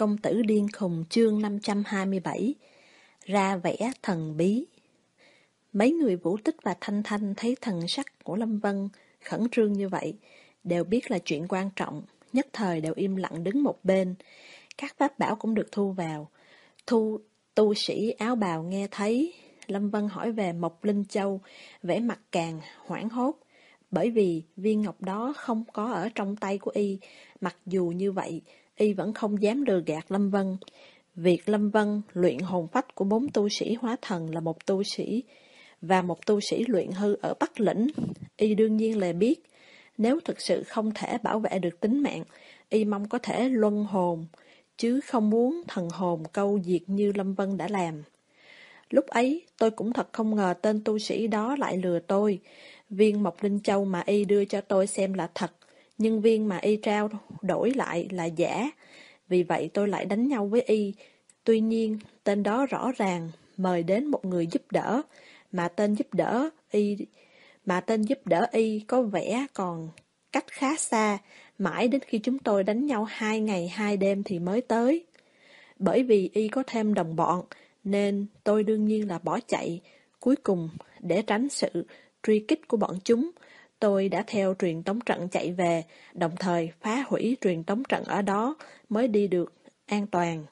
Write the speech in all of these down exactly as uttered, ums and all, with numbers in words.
Công tử điên khùng chương năm trăm hai mươi bảy. Ra vẻ thần bí. Mấy người Vũ Tích và Thanh Thanh thấy thần sắc của Lâm Vân khẩn trương như vậy, đều biết là chuyện quan trọng, nhất thời đều im lặng đứng một bên. Các pháp bảo cũng được thu vào. Thu tu sĩ áo bào nghe thấy Lâm Vân hỏi về Mộc Linh Châu, vẻ mặt càng hoảng hốt, bởi vì viên ngọc đó không có ở trong tay của y. Mặc dù như vậy, y vẫn không dám lừa gạt Lâm Vân. Việc Lâm Vân luyện hồn phách của bốn tu sĩ hóa thần là một tu sĩ và một tu sĩ luyện hư ở Bắc Lĩnh, y đương nhiên là biết. Nếu thực sự không thể bảo vệ được tính mạng, y mong có thể luân hồn, chứ không muốn thần hồn câu diệt như Lâm Vân đã làm. Lúc ấy, tôi cũng thật không ngờ tên tu sĩ đó lại lừa tôi. Viên Mộc Linh Châu mà y đưa cho tôi xem là thật, nhưng viên mà y trao đổi lại là giả. Vì vậy tôi lại đánh nhau với y. Tuy nhiên, tên đó rõ ràng mời đến một người giúp đỡ, mà tên giúp đỡ y mà tên giúp đỡ y có vẻ còn cách khá xa, mãi đến khi chúng tôi đánh nhau hai ngày hai đêm thì mới tới. Bởi vì y có thêm đồng bọn, nên tôi đương nhiên là bỏ chạy. Cuối cùng, để tránh sự truy kích của bọn chúng, tôi đã theo truyền tống trận chạy về, đồng thời phá hủy truyền tống trận ở đó mới đi được an toàn.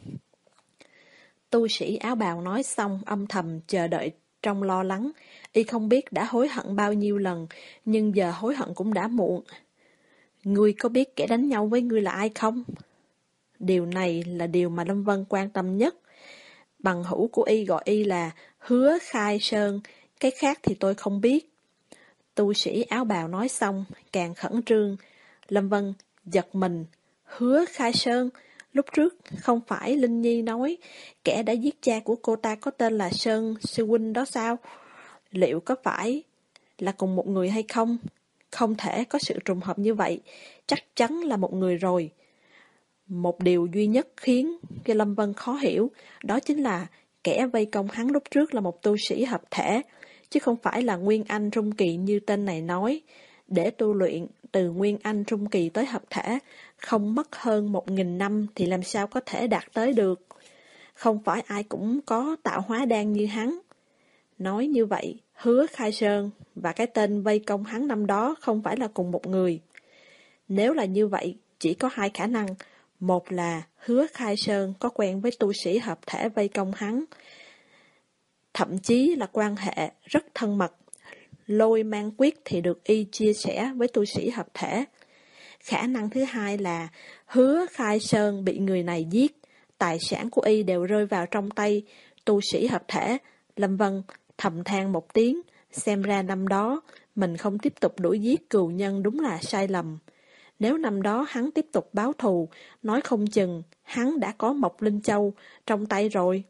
Tu sĩ áo bào nói xong âm thầm chờ đợi trong lo lắng. Y không biết đã hối hận bao nhiêu lần, nhưng giờ hối hận cũng đã muộn. Ngươi có biết kẻ đánh nhau với ngươi là ai không? Điều này là điều mà Lâm Vân quan tâm nhất. Bằng hữu của y gọi y là Hứa Khai Sơn, cái khác thì tôi không biết. Tu sĩ áo bào nói xong, càng khẩn trương. Lâm Vân giật mình. Hứa Khai Sơn? Lúc trước, không phải Linh Nhi nói kẻ đã giết cha của cô ta có tên là Sơn Sư Huynh đó sao? Liệu có phải là cùng một người hay không? Không thể có sự trùng hợp như vậy, chắc chắn là một người rồi. Một điều duy nhất khiến cho Lâm Vân khó hiểu, đó chính là kẻ vây công hắn lúc trước là một tu sĩ hợp thể, chứ không phải là Nguyên Anh Trung Kỳ như tên này nói. Để tu luyện từ Nguyên Anh Trung Kỳ tới hợp thể, không mất hơn một nghìn năm thì làm sao có thể đạt tới được. Không phải ai cũng có tạo hóa đan như hắn. Nói như vậy, Hứa Khai Sơn và cái tên vây công hắn năm đó không phải là cùng một người. Nếu là như vậy, chỉ có hai khả năng. Một là Hứa Khai Sơn có quen với tu sĩ hợp thể vây công hắn, thậm chí là quan hệ rất thân mật. Lôi mang quyết thì được y chia sẻ với tu sĩ hợp thể. Khả năng thứ hai là Hứa Khai Sơn bị người này giết, tài sản của y đều rơi vào trong tay tu sĩ hợp thể. Lâm Vân thầm than một tiếng, xem ra năm đó mình không tiếp tục đuổi giết cừu nhân đúng là sai lầm. Nếu năm đó hắn tiếp tục báo thù, nói không chừng hắn đã có Mộc Linh Châu trong tay rồi.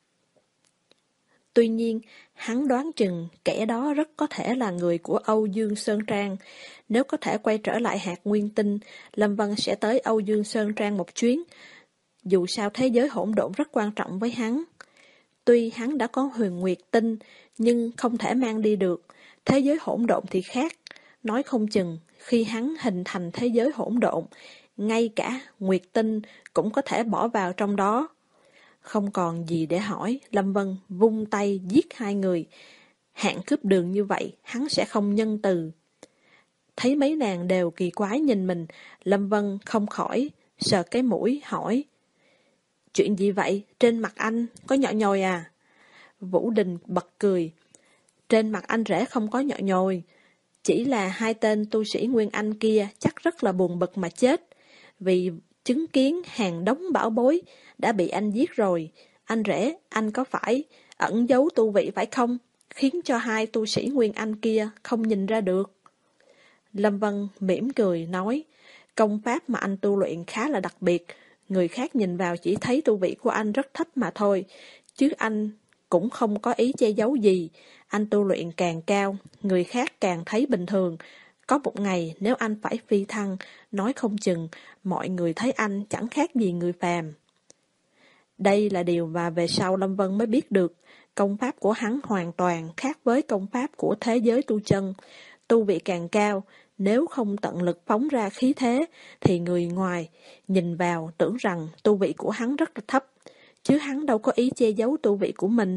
Tuy nhiên, hắn đoán chừng kẻ đó rất có thể là người của Âu Dương Sơn Trang. Nếu có thể quay trở lại hạt nguyên tinh, Lâm Vân sẽ tới Âu Dương Sơn Trang một chuyến. Dù sao thế giới hỗn độn rất quan trọng với hắn. Tuy hắn đã có huyền nguyệt tinh, nhưng không thể mang đi được. Thế giới hỗn độn thì khác. Nói không chừng, khi hắn hình thành thế giới hỗn độn, ngay cả nguyệt tinh cũng có thể bỏ vào trong đó. Không còn gì để hỏi, Lâm Vân vung tay giết hai người. Hạng cướp đường như vậy, hắn sẽ không nhân từ. Thấy mấy nàng đều kỳ quái nhìn mình, Lâm Vân không khỏi sờ cái mũi hỏi: chuyện gì vậy? Trên mặt anh có nhọ nhồi à? Vũ Đình bật cười. Trên mặt anh rể không có nhọ nhồi, chỉ là hai tên tu sĩ Nguyên Anh kia chắc rất là buồn bực mà chết, vì chứng kiến hàng đống bảo bối đã bị anh giết rồi. Anh rể, anh có phải ẩn giấu tu vị phải không, khiến cho hai tu sĩ Nguyên Anh kia không nhìn ra được? Lâm Vân mỉm cười nói, công pháp mà anh tu luyện khá là đặc biệt, người khác nhìn vào chỉ thấy tu vị của anh rất thấp mà thôi, chứ anh cũng không có ý che giấu gì. Anh tu luyện càng cao, người khác càng thấy bình thường. Có một ngày nếu anh phải phi thăng, nói không chừng mọi người thấy anh chẳng khác gì người phàm. Đây là điều mà về sau Lâm Vân mới biết được. Công pháp của hắn hoàn toàn khác với công pháp của thế giới tu chân. Tu vị càng cao Nếu không tận lực phóng ra khí thế, thì người ngoài nhìn vào tưởng rằng tu vị của hắn rất là thấp, chứ hắn đâu có ý che giấu tu vị của mình.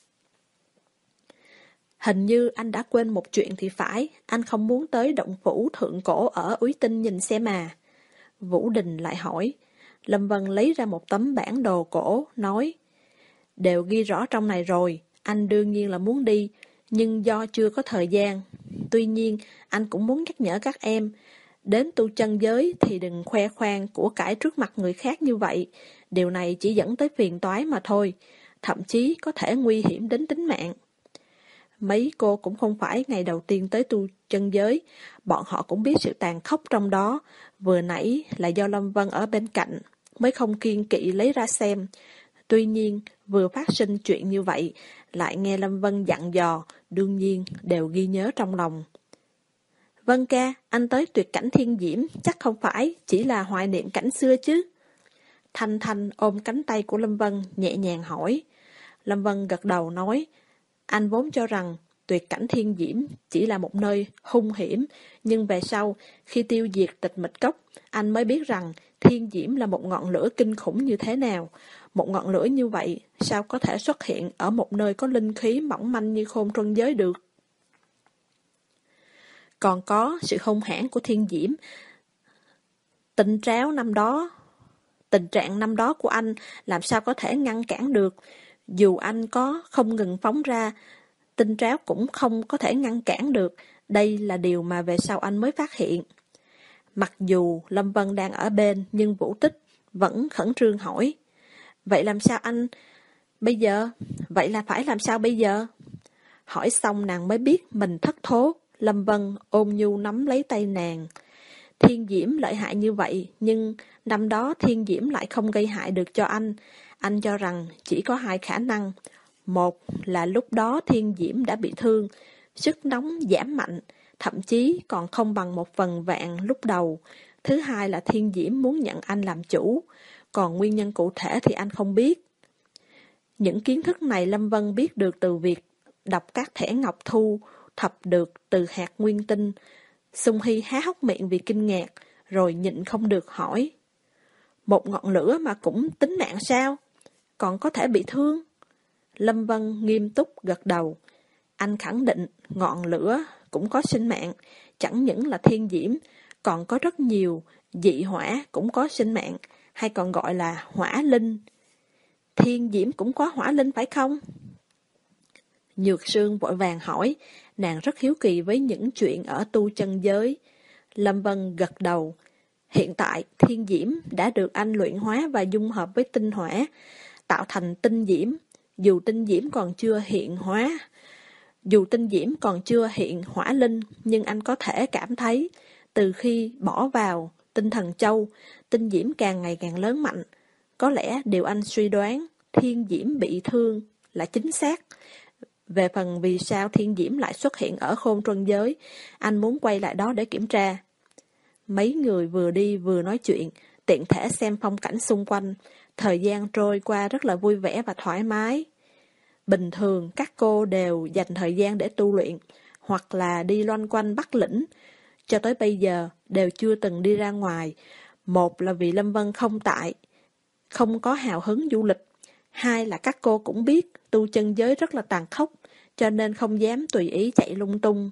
Hình như anh đã quên một chuyện thì phải, anh không muốn tới động phủ thượng cổ ở Úy Tinh nhìn xem mà. Vũ Đình lại hỏi. Lâm Vân lấy ra một tấm bản đồ cổ, nói, đều ghi rõ trong này rồi, anh đương nhiên là muốn đi, nhưng do chưa có thời gian. Tuy nhiên, anh cũng muốn nhắc nhở các em, đến tu chân giới thì đừng khoe khoang của cải trước mặt người khác như vậy, điều này chỉ dẫn tới phiền toái mà thôi, thậm chí có thể nguy hiểm đến tính mạng. Mấy cô cũng không phải ngày đầu tiên tới tu chân giới, bọn họ cũng biết sự tàn khốc trong đó, vừa nãy là do Lâm Vân ở bên cạnh, mới không kiên kỵ lấy ra xem. Tuy nhiên, vừa phát sinh chuyện như vậy, lại nghe Lâm Vân dặn dò, đương nhiên đều ghi nhớ trong lòng. Vân ca, anh tới tuyệt cảnh thiên diễm, chắc không phải, chỉ là hoài niệm cảnh xưa chứ. Thanh Thanh ôm cánh tay của Lâm Vân, nhẹ nhàng hỏi. Lâm Vân gật đầu nói, anh vốn cho rằng tuyệt cảnh thiên diễm chỉ là một nơi hung hiểm, nhưng về sau, khi tiêu diệt tịch mịch cốc, anh mới biết rằng thiên diễm là một ngọn lửa kinh khủng như thế nào. Một ngọn lửa như vậy, sao có thể xuất hiện ở một nơi có linh khí mỏng manh như Khôn Truân Giới được? Còn có sự hung hãn của thiên diễm. Tình tráo năm đó, tình trạng năm đó của anh làm sao có thể ngăn cản được? Dù anh có không ngừng phóng ra, tinh tráo cũng không có thể ngăn cản được. Đây là điều mà về sau anh mới phát hiện. Mặc dù Lâm Vân đang ở bên, nhưng Vũ Tích vẫn khẩn trương hỏi. Vậy làm sao anh bây giờ? Vậy là phải làm sao bây giờ? Hỏi xong nàng mới biết mình thất thố. Lâm Vân ôm nhu nắm lấy tay nàng. Thiên diễm lợi hại như vậy, nhưng năm đó thiên diễm lại không gây hại được cho anh. Anh cho rằng chỉ có hai khả năng. Một là lúc đó thiên diễm đã bị thương, sức nóng giảm mạnh, thậm chí còn không bằng một phần vạn lúc đầu. Thứ hai là thiên diễm muốn nhận anh làm chủ, còn nguyên nhân cụ thể thì anh không biết. Những kiến thức này Lâm Vân biết được từ việc đọc các thẻ ngọc thu, thập được từ hạt nguyên tinh. Xung Hy há hốc miệng vì kinh ngạc, rồi nhịn không được hỏi. Một ngọn lửa mà cũng tính mạng sao? Còn có thể bị thương? Lâm Vân nghiêm túc gật đầu. Anh khẳng định ngọn lửa cũng có sinh mạng, chẳng những là thiên diễm, còn có rất nhiều dị hỏa cũng có sinh mạng, hay còn gọi là hỏa linh. Thiên diễm cũng có hỏa linh phải không? Nhược Sương vội vàng hỏi, nàng rất hiếu kỳ với những chuyện ở tu chân giới. Lâm Vân gật đầu. Hiện tại, thiên diễm đã được anh luyện hóa và dung hợp với tinh hỏa, tạo thành tinh diễm. Dù tinh diễm còn chưa hiện hóa, dù tinh diễm còn chưa hiện hỏa linh, nhưng anh có thể cảm thấy, từ khi bỏ vào tinh thần châu, tinh diễm càng ngày càng lớn mạnh. Có lẽ điều anh suy đoán, thiên diễm bị thương là chính xác. Về phần vì sao thiên diễm lại xuất hiện ở Khôn Truân Giới, anh muốn quay lại đó để kiểm tra. Mấy người vừa đi vừa nói chuyện, tiện thể xem phong cảnh xung quanh. Thời gian trôi qua rất là vui vẻ và thoải mái. Bình thường các cô đều dành thời gian để tu luyện, hoặc là đi loanh quanh Bắc Lĩnh. Cho tới bây giờ đều chưa từng đi ra ngoài. Một là vì Lâm Vân không tại, không có hào hứng du lịch. Hai là các cô cũng biết tu chân giới rất là tàn khốc, cho nên không dám tùy ý chạy lung tung.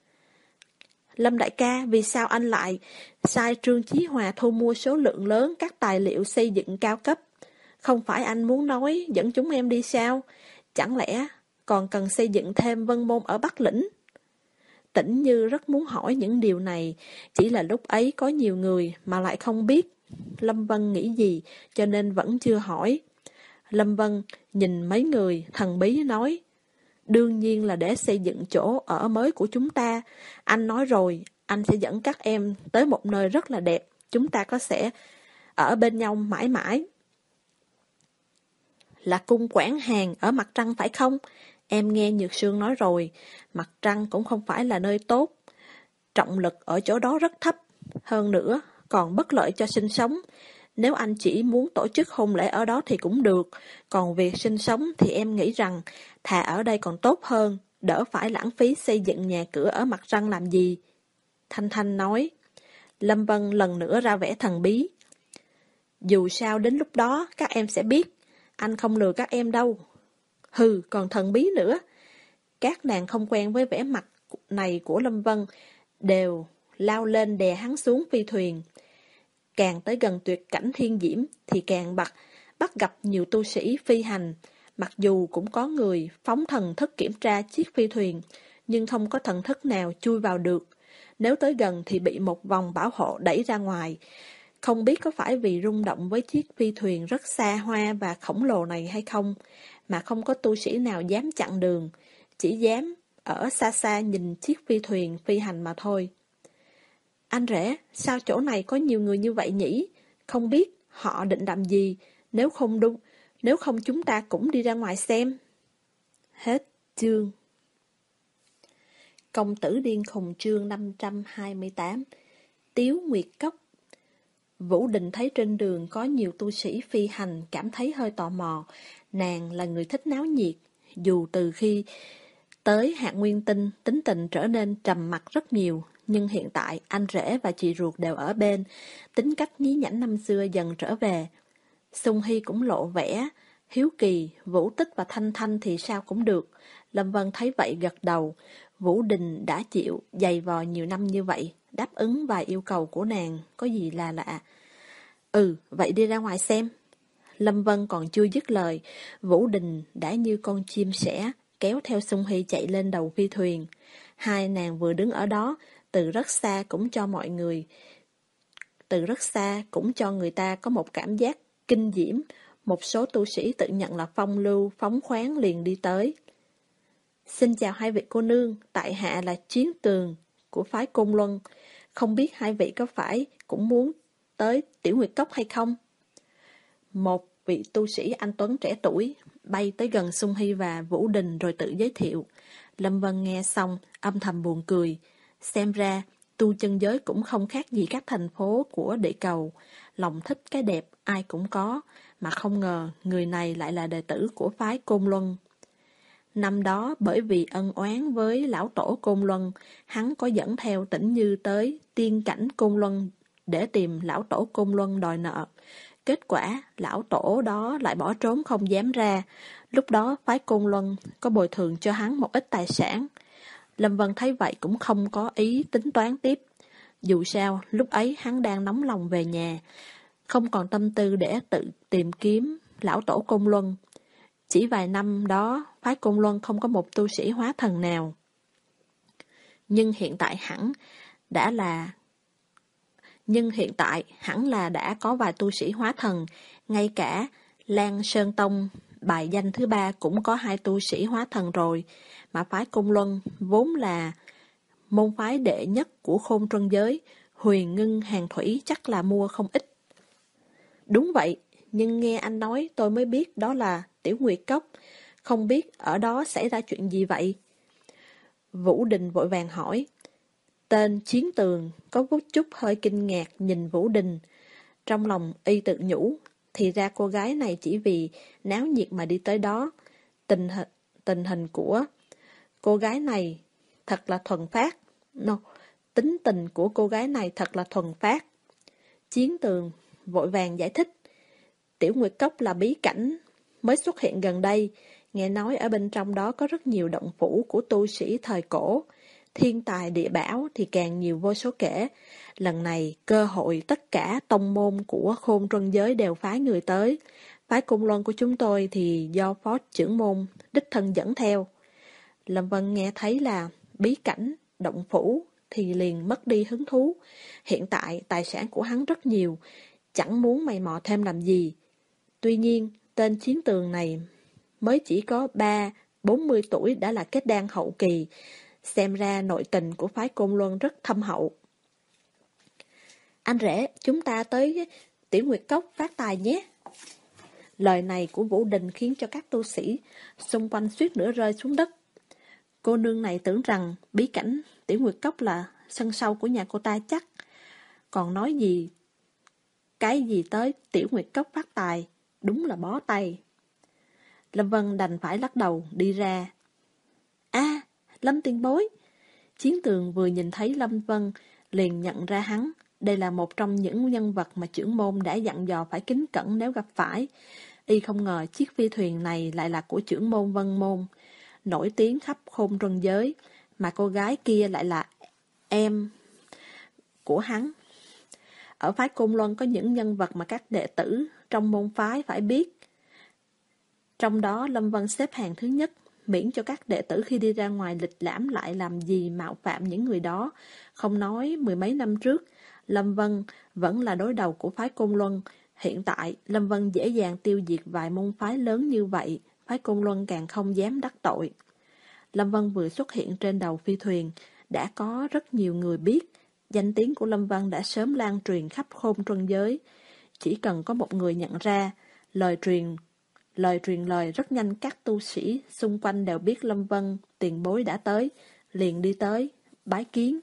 Lâm đại ca, vì sao anh lại sai Trương Chí Hòa thu mua số lượng lớn các tài liệu xây dựng cao cấp? Không phải anh muốn nói dẫn chúng em đi sao? Chẳng lẽ còn cần xây dựng thêm vân môn ở Bắc Lĩnh? Tĩnh Như rất muốn hỏi những điều này, chỉ là lúc ấy có nhiều người mà lại không biết Lâm Vân nghĩ gì, cho nên vẫn chưa hỏi. Lâm Vân nhìn mấy người thần bí nói, đương nhiên là để xây dựng chỗ ở mới của chúng ta. Anh nói rồi, anh sẽ dẫn các em tới một nơi rất là đẹp, chúng ta có sẽ ở bên nhau mãi mãi. Là cung Quảng Hàn ở Mặt Trăng phải không? Em nghe Nhược Sương nói rồi, Mặt Trăng cũng không phải là nơi tốt. Trọng lực ở chỗ đó rất thấp, hơn nữa còn bất lợi cho sinh sống. Nếu anh chỉ muốn tổ chức hôn lễ ở đó thì cũng được, còn việc sinh sống thì em nghĩ rằng thà ở đây còn tốt hơn, đỡ phải lãng phí xây dựng nhà cửa ở Mặt Trăng làm gì. Thanh Thanh nói. Lâm Vân lần nữa ra vẻ thần bí. Dù sao đến lúc đó các em sẽ biết, anh không lừa các em đâu. Hừ, còn thần bí nữa. Các nàng không quen với vẻ mặt này của Lâm Vân, đều lao lên đè hắn xuống phi thuyền. Càng tới gần tuyệt cảnh thiên diễm thì càng bắt, bắt gặp nhiều tu sĩ phi hành. Mặc dù cũng có người phóng thần thức kiểm tra chiếc phi thuyền, nhưng không có thần thức nào chui vào được. Nếu tới gần thì bị một vòng bảo hộ đẩy ra ngoài. Không biết có phải vì rung động với chiếc phi thuyền rất xa hoa và khổng lồ này hay không, mà không có tu sĩ nào dám chặn đường, chỉ dám ở xa xa nhìn chiếc phi thuyền phi hành mà thôi. Anh rể, sao chỗ này có nhiều người như vậy nhỉ? Không biết họ định làm gì, nếu không đúng, nếu không chúng ta cũng đi ra ngoài xem. Hết chương. Công tử điên khùng chương năm trăm hai mươi tám. Tiếu Nguyệt Cốc. Vũ Đình thấy trên đường có nhiều tu sĩ phi hành, cảm thấy hơi tò mò. Nàng là người thích náo nhiệt, dù từ khi tới Hạng Nguyên Tinh tính tình trở nên trầm mặc rất nhiều, nhưng hiện tại anh rể và chị ruột đều ở bên, tính cách nhí nhảnh năm xưa dần trở về. Sung Hy cũng lộ vẻ hiếu kỳ, Vũ Tích và Thanh Thanh thì sao cũng được. Lâm Vân thấy vậy gật đầu. Vũ Đình đã chịu dày vò nhiều năm như vậy, đáp ứng vài yêu cầu của nàng, có gì là lạ. Ừ, vậy đi ra ngoài xem. Lâm Vân còn chưa dứt lời, Vũ Đình đã như con chim sẻ kéo theo Sung Hy chạy lên đầu phi thuyền. Hai nàng vừa đứng ở đó, từ rất xa cũng cho mọi người, từ rất xa cũng cho người ta có một cảm giác kinh diễm. Một số tu sĩ tự nhận là phong lưu, phóng khoáng liền đi tới. Xin chào hai vị cô nương, tại hạ là Chiến Tường của phái Côn Luân. Không biết hai vị có phải cũng muốn tới Tiểu Nguyệt Cốc hay không? Một vị tu sĩ anh tuấn trẻ tuổi bay tới gần Sung Hy và Vũ Đình rồi tự giới thiệu. Lâm Vân nghe xong, âm thầm buồn cười. Xem ra, tu chân giới cũng không khác gì các thành phố của địa cầu. Lòng thích cái đẹp ai cũng có, mà không ngờ người này lại là đệ tử của phái Côn Luân. Năm đó bởi vì ân oán với lão tổ Côn Luân, hắn có dẫn theo Tĩnh Như tới tiên cảnh Côn Luân để tìm lão tổ Côn Luân đòi nợ. Kết quả, lão tổ đó lại bỏ trốn không dám ra. Lúc đó phái Côn Luân có bồi thường cho hắn một ít tài sản. Lâm Vân thấy vậy cũng không có ý tính toán tiếp. Dù sao, lúc ấy hắn đang nóng lòng về nhà, không còn tâm tư để tự tìm kiếm lão tổ Côn Luân. Chỉ vài năm đó, phái Côn Luân không có một tu sĩ hóa thần nào. Nhưng hiện tại hẳn đã là Nhưng hiện tại hẳn là đã có vài tu sĩ hóa thần, ngay cả Lan Sơn Tông, bài danh thứ ba cũng có hai tu sĩ hóa thần rồi, mà phái Côn Luân vốn là môn phái đệ nhất của Khôn Trân giới, Huyền Ngưng Hàng Thủy chắc là mua không ít. Đúng vậy, nhưng nghe anh nói tôi mới biết đó là Tiểu Nguyệt Cốc, không biết ở đó xảy ra chuyện gì vậy? Vũ Đình vội vàng hỏi. Tên Chiến Tường có một chút hơi kinh ngạc nhìn Vũ Đình. Trong lòng y tự nhủ, thì ra cô gái này chỉ vì náo nhiệt mà đi tới đó. Tình, tình hình của cô gái này thật là thuần phát. No, tính tình của cô gái này thật là thuần phát. Chiến Tường vội vàng giải thích. Tiểu Nguyệt Cốc là bí cảnh mới xuất hiện gần đây. Nghe nói ở bên trong đó có rất nhiều động phủ của tu sĩ thời cổ. Thiên tài địa bảo thì càng nhiều vô số kể. Lần này, cơ hội tất cả tông môn của Khôn Trân giới đều phái người tới. Phái Côn Luân của chúng tôi thì do phó trưởng môn đích thân dẫn theo. Lâm Vân nghe thấy là bí cảnh, động phủ thì liền mất đi hứng thú. Hiện tại tài sản của hắn rất nhiều, chẳng muốn mày mò thêm làm gì. Tuy nhiên, tên Chiến Tường này mới chỉ có ba bốn mươi tuổi đã là kết đan hậu kỳ. Xem ra nội tình của phái Côn Luân rất thâm hậu. Anh rể, chúng ta tới Tiểu Nguyệt Cốc phát tài nhé. Lời này của Vũ Đình khiến cho các tu sĩ xung quanh suýt nữa rơi xuống đất. Cô nương này tưởng rằng bí cảnh Tiểu Nguyệt Cốc là sân sau của nhà cô ta chắc. Còn nói gì cái gì tới Tiểu Nguyệt Cốc phát tài, đúng là bó tay. Lâm Vân đành phải lắc đầu đi ra. A, Lâm tiền bối. Chiến Tường vừa nhìn thấy Lâm Vân liền nhận ra hắn. Đây là một trong những nhân vật mà trưởng môn đã dặn dò phải kính cẩn nếu gặp phải. Y không ngờ chiếc phi thuyền này lại là của trưởng môn Vân Môn, nổi tiếng khắp khôn trần giới, mà cô gái kia lại là em của hắn. Ở phái Côn Luân có những nhân vật mà các đệ tử trong môn phái phải biết. Trong đó Lâm Vân xếp hàng thứ nhất, miễn cho các đệ tử khi đi ra ngoài lịch lãm lại làm gì mạo phạm những người đó. Không nói mười mấy năm trước, Lâm Vân vẫn là đối đầu của phái Côn Luân. Hiện tại, Lâm Vân dễ dàng tiêu diệt vài môn phái lớn như vậy, phái Côn Luân càng không dám đắc tội. Lâm Vân vừa xuất hiện trên đầu phi thuyền, đã có rất nhiều người biết. Danh tiếng của Lâm Vân đã sớm lan truyền khắp khôn trân giới. Chỉ cần có một người nhận ra, lời truyền lời truyền lời rất nhanh, các tu sĩ xung quanh đều biết Lâm Vân tiền bối đã tới, liền đi tới, bái kiến.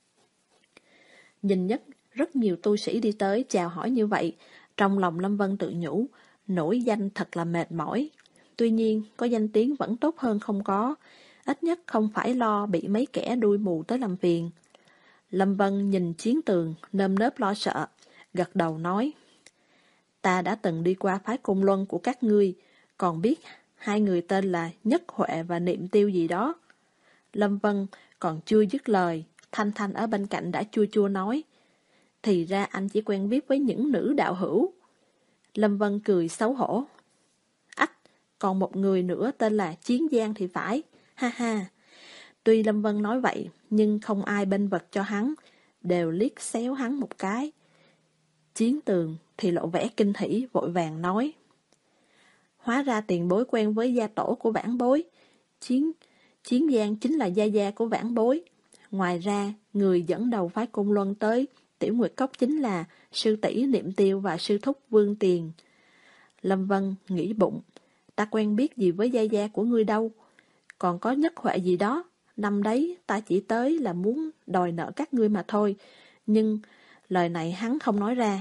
Nhìn nhất, rất nhiều tu sĩ đi tới chào hỏi như vậy, trong lòng Lâm Vân tự nhủ, nổi danh thật là mệt mỏi. Tuy nhiên, có danh tiếng vẫn tốt hơn không có, ít nhất không phải lo bị mấy kẻ đuôi mù tới làm phiền. Lâm Vân nhìn chiến tường, nơm nớp lo sợ, gật đầu nói, ta đã từng đi qua phái Côn Luân của các ngươi, còn biết hai người tên là Nhất Huệ và Niệm Tiêu gì đó. Lâm Vân còn chưa dứt lời, Thanh Thanh ở bên cạnh đã chua chua nói, thì ra anh chỉ quen biết với những nữ đạo hữu. Lâm Vân cười xấu hổ, ách, còn một người nữa tên là Chiến Giang thì phải, ha ha. Tuy Lâm Vân nói vậy, nhưng không ai bênh vực cho hắn, đều liếc xéo hắn một cái. Chiến Tường thì lộ vẻ kinh hỉ, vội vàng nói, hóa ra tiền bối quen với gia tổ của vãn bối. Chiến, Chiến Giang chính là gia gia của vãn bối. Ngoài ra, người dẫn đầu phái Côn Luân tới Tiểu Nguyệt Cốc chính là sư tỷ Niệm Tiêu và sư thúc Vương Tiền. Lâm Vân nghĩ bụng, ta quen biết gì với gia gia của ngươi đâu. Còn có Nhất Huệ gì đó, năm đấy ta chỉ tới là muốn đòi nợ các ngươi mà thôi. Nhưng lời này hắn không nói ra.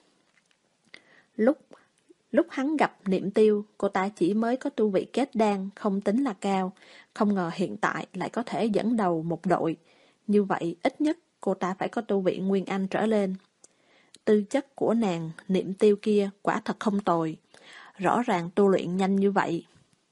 Lúc Lúc hắn gặp Niệm Tiêu, cô ta chỉ mới có tu vị kết đan, không tính là cao. Không ngờ hiện tại lại có thể dẫn đầu một đội. Như vậy, ít nhất cô ta phải có tu vị Nguyên Anh trở lên. Tư chất của nàng Niệm Tiêu kia quả thật không tồi. Rõ ràng tu luyện nhanh như vậy.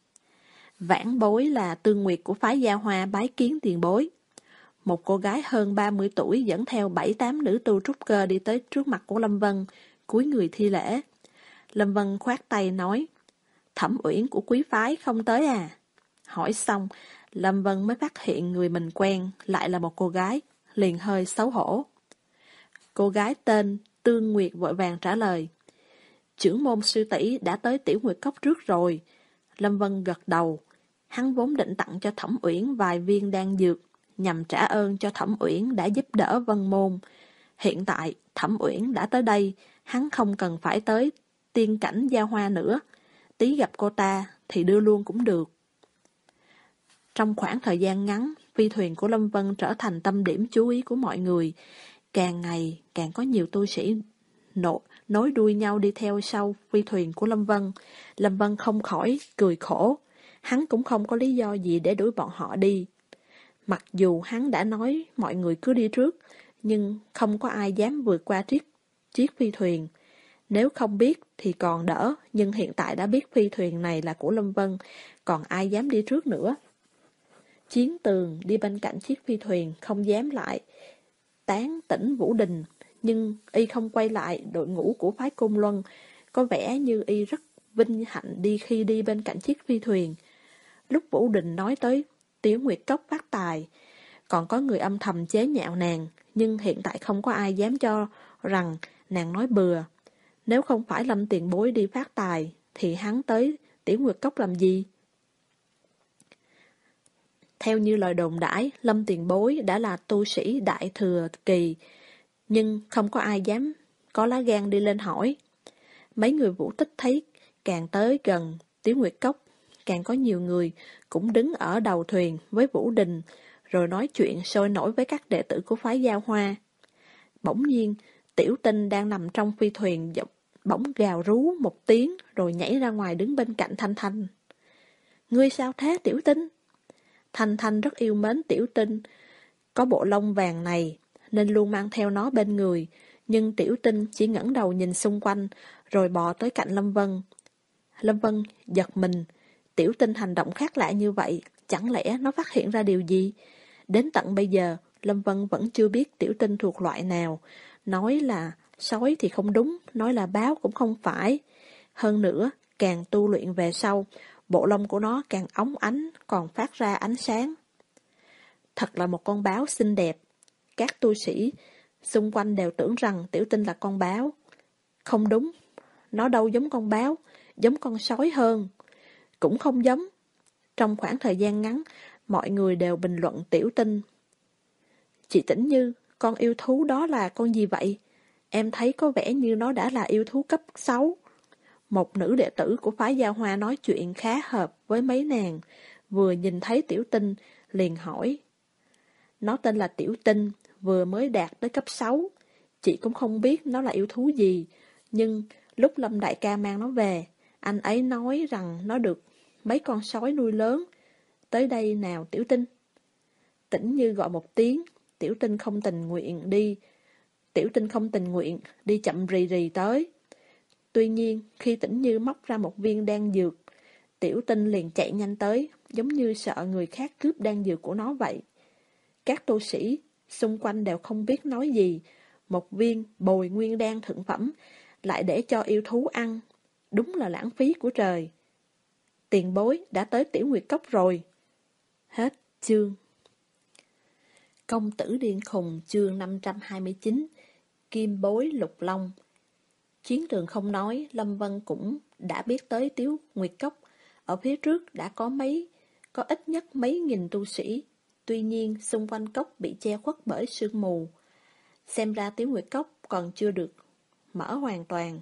Vãn bối là Tương Nguyệt của phái Gia Hoa bái kiến tiền bối. Một cô gái hơn ba mươi tuổi dẫn theo bảy tám nữ tu trúc cơ đi tới trước mặt của Lâm Vân, cúi người thi lễ. Lâm Vân khoát tay nói, Thẩm Uyển của quý phái không tới à? Hỏi xong, Lâm Vân mới phát hiện người mình quen lại là một cô gái, liền hơi xấu hổ. Cô gái tên Tương Nguyệt vội vàng trả lời, trưởng môn sư tỷ đã tới Tiểu Nguyệt Cốc trước rồi. Lâm Vân gật đầu, hắn vốn định tặng cho Thẩm Uyển vài viên đan dược, nhằm trả ơn cho Thẩm Uyển đã giúp đỡ Vân Môn. Hiện tại, Thẩm Uyển đã tới đây, hắn không cần phải tới tiên cảnh Gia Hoa nữa, tí gặp cô ta thì đưa luôn cũng được. Trong khoảng thời gian ngắn, phi thuyền của Lâm Vân trở thành tâm điểm chú ý của mọi người. Càng ngày càng có nhiều tu sĩ nộ, nối đuôi nhau đi theo sau phi thuyền của Lâm Vân. Lâm Vân không khỏi cười khổ, hắn cũng không có lý do gì để đuổi bọn họ đi. Mặc dù hắn đã nói mọi người cứ đi trước, nhưng không có ai dám vượt qua chiếc, chiếc phi thuyền. Nếu không biết thì còn đỡ, nhưng hiện tại đã biết phi thuyền này là của Lâm Vân, còn ai dám đi trước nữa. Chiến Tường đi bên cạnh chiếc phi thuyền, không dám lại tán tỉnh Vũ Đình, nhưng y không quay lại đội ngũ của phái Côn Luân, có vẻ như y rất vinh hạnh đi khi đi bên cạnh chiếc phi thuyền. Lúc Vũ Đình nói tới Tiểu Nguyệt Cốc phát tài, còn có người âm thầm chế nhạo nàng, nhưng hiện tại không có ai dám cho rằng nàng nói bừa. Nếu không phải Lâm tiền bối đi phát tài, thì hắn tới Tiểu Nguyệt Cốc làm gì? Theo như lời đồn đãi, Lâm tiền bối đã là tu sĩ đại thừa kỳ, nhưng không có ai dám có lá gan đi lên hỏi. Mấy người Vũ Tích thấy càng tới gần Tiểu Nguyệt Cốc, càng có nhiều người cũng đứng ở đầu thuyền với Vũ Đình, rồi nói chuyện sôi nổi với các đệ tử của phái Gia Hoa. Bỗng nhiên, Tiểu Tinh đang nằm trong phi thuyền bỗng gào rú một tiếng rồi nhảy ra ngoài đứng bên cạnh Thanh Thanh. Ngươi sao thế Tiểu Tinh? Thanh Thanh rất yêu mến Tiểu Tinh. Có bộ lông vàng này, nên luôn mang theo nó bên người. Nhưng Tiểu Tinh chỉ ngẩng đầu nhìn xung quanh, rồi bò tới cạnh Lâm Vân. Lâm Vân giật mình, Tiểu Tinh hành động khác lạ như vậy, chẳng lẽ nó phát hiện ra điều gì? Đến tận bây giờ, Lâm Vân vẫn chưa biết Tiểu Tinh thuộc loại nào. Nói là sói thì không đúng, nói là báo cũng không phải. Hơn nữa, càng tu luyện về sau, bộ lông của nó càng óng ánh, còn phát ra ánh sáng. Thật là một con báo xinh đẹp. Các tu sĩ xung quanh đều tưởng rằng Tiểu Tinh là con báo. Không đúng, nó đâu giống con báo, giống con sói hơn. Cũng không giống. Trong khoảng thời gian ngắn, mọi người đều bình luận Tiểu Tinh. Chị Tĩnh Như, con yêu thú đó là con gì vậy? Em thấy có vẻ như nó đã là yêu thú cấp sáu. Một nữ đệ tử của phái Gia Hoa nói chuyện khá hợp với mấy nàng, vừa nhìn thấy Tiểu Tinh, liền hỏi. Nó tên là Tiểu Tinh, vừa mới đạt tới cấp sáu. Chị cũng không biết nó là yêu thú gì, nhưng lúc Lâm đại ca mang nó về, anh ấy nói rằng nó được mấy con sói nuôi lớn. Tới đây nào Tiểu Tinh. Tĩnh Như gọi một tiếng, Tiểu Tinh không tình nguyện đi. Tiểu Tinh không tình nguyện, đi chậm rì rì tới. Tuy nhiên, khi Tĩnh Như móc ra một viên đan dược, Tiểu Tinh liền chạy nhanh tới, giống như sợ người khác cướp đan dược của nó vậy. Các tu sĩ xung quanh đều không biết nói gì. Một viên bồi nguyên đan thượng phẩm, lại để cho yêu thú ăn. Đúng là lãng phí của trời. Tiền bối đã tới Tiểu Nguyệt Cốc rồi. Hết chương. Công tử điên khùng chương năm trăm hai mươi chín. Kim bối lục long. Chiến trường không nói, Lâm Vân cũng đã biết tới Tiểu Nguyệt Cốc. Ở phía trước đã có mấy, có ít nhất mấy nghìn tu sĩ. Tuy nhiên, xung quanh cốc bị che khuất bởi sương mù. Xem ra Tiểu Nguyệt Cốc còn chưa được mở hoàn toàn.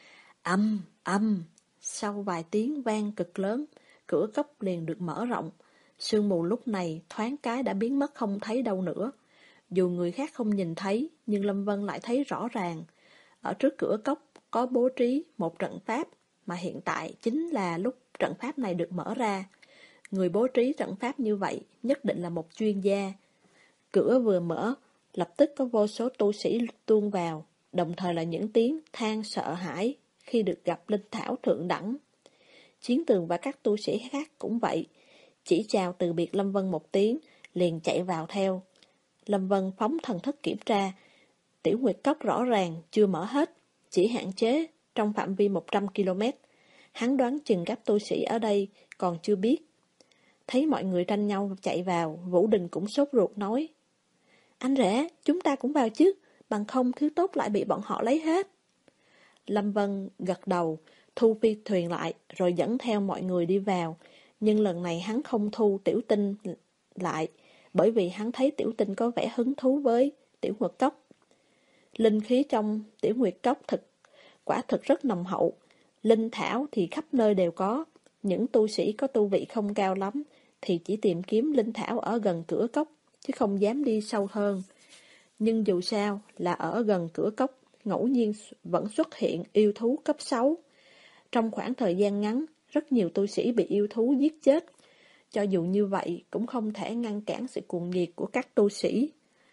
Âm, âm, sau vài tiếng vang cực lớn, cửa cốc liền được mở rộng. Sương mù lúc này thoáng cái đã biến mất không thấy đâu nữa. Dù người khác không nhìn thấy, nhưng Lâm Vân lại thấy rõ ràng. Ở trước cửa cốc có bố trí một trận pháp, mà hiện tại chính là lúc trận pháp này được mở ra. Người bố trí trận pháp như vậy nhất định là một chuyên gia. Cửa vừa mở, lập tức có vô số tu sĩ tuôn vào, đồng thời là những tiếng than sợ hãi khi được gặp linh thảo thượng đẳng. Chiến Tường và các tu sĩ khác cũng vậy, chỉ chào từ biệt Lâm Vân một tiếng, liền chạy vào theo. Lâm Vân phóng thần thức kiểm tra, Tiểu Nguyệt Cốc rõ ràng chưa mở hết, chỉ hạn chế trong phạm vi một trăm ki lô mét. Hắn đoán chừng các tu sĩ ở đây còn chưa biết. Thấy mọi người tranh nhau chạy vào, Vũ Đình cũng sốt ruột nói. Anh rể, chúng ta cũng vào chứ, bằng không thứ tốt lại bị bọn họ lấy hết. Lâm Vân gật đầu, thu phi thuyền lại, rồi dẫn theo mọi người đi vào. Nhưng lần này hắn không thu Tiểu Tinh lại, bởi vì hắn thấy Tiểu Tinh có vẻ hứng thú với Tiểu Nguyệt Cốc. Linh khí trong Tiểu Nguyệt Cốc thực, quả thực rất nồng hậu. Linh thảo thì khắp nơi đều có. Những tu sĩ có tu vị không cao lắm thì chỉ tìm kiếm linh thảo ở gần cửa cốc, chứ không dám đi sâu hơn. Nhưng dù sao là ở gần cửa cốc, ngẫu nhiên vẫn xuất hiện yêu thú cấp sáu. Trong khoảng thời gian ngắn, rất nhiều tu sĩ bị yêu thú giết chết. Cho dù như vậy, cũng không thể ngăn cản sự cuồng nhiệt của các tu sĩ.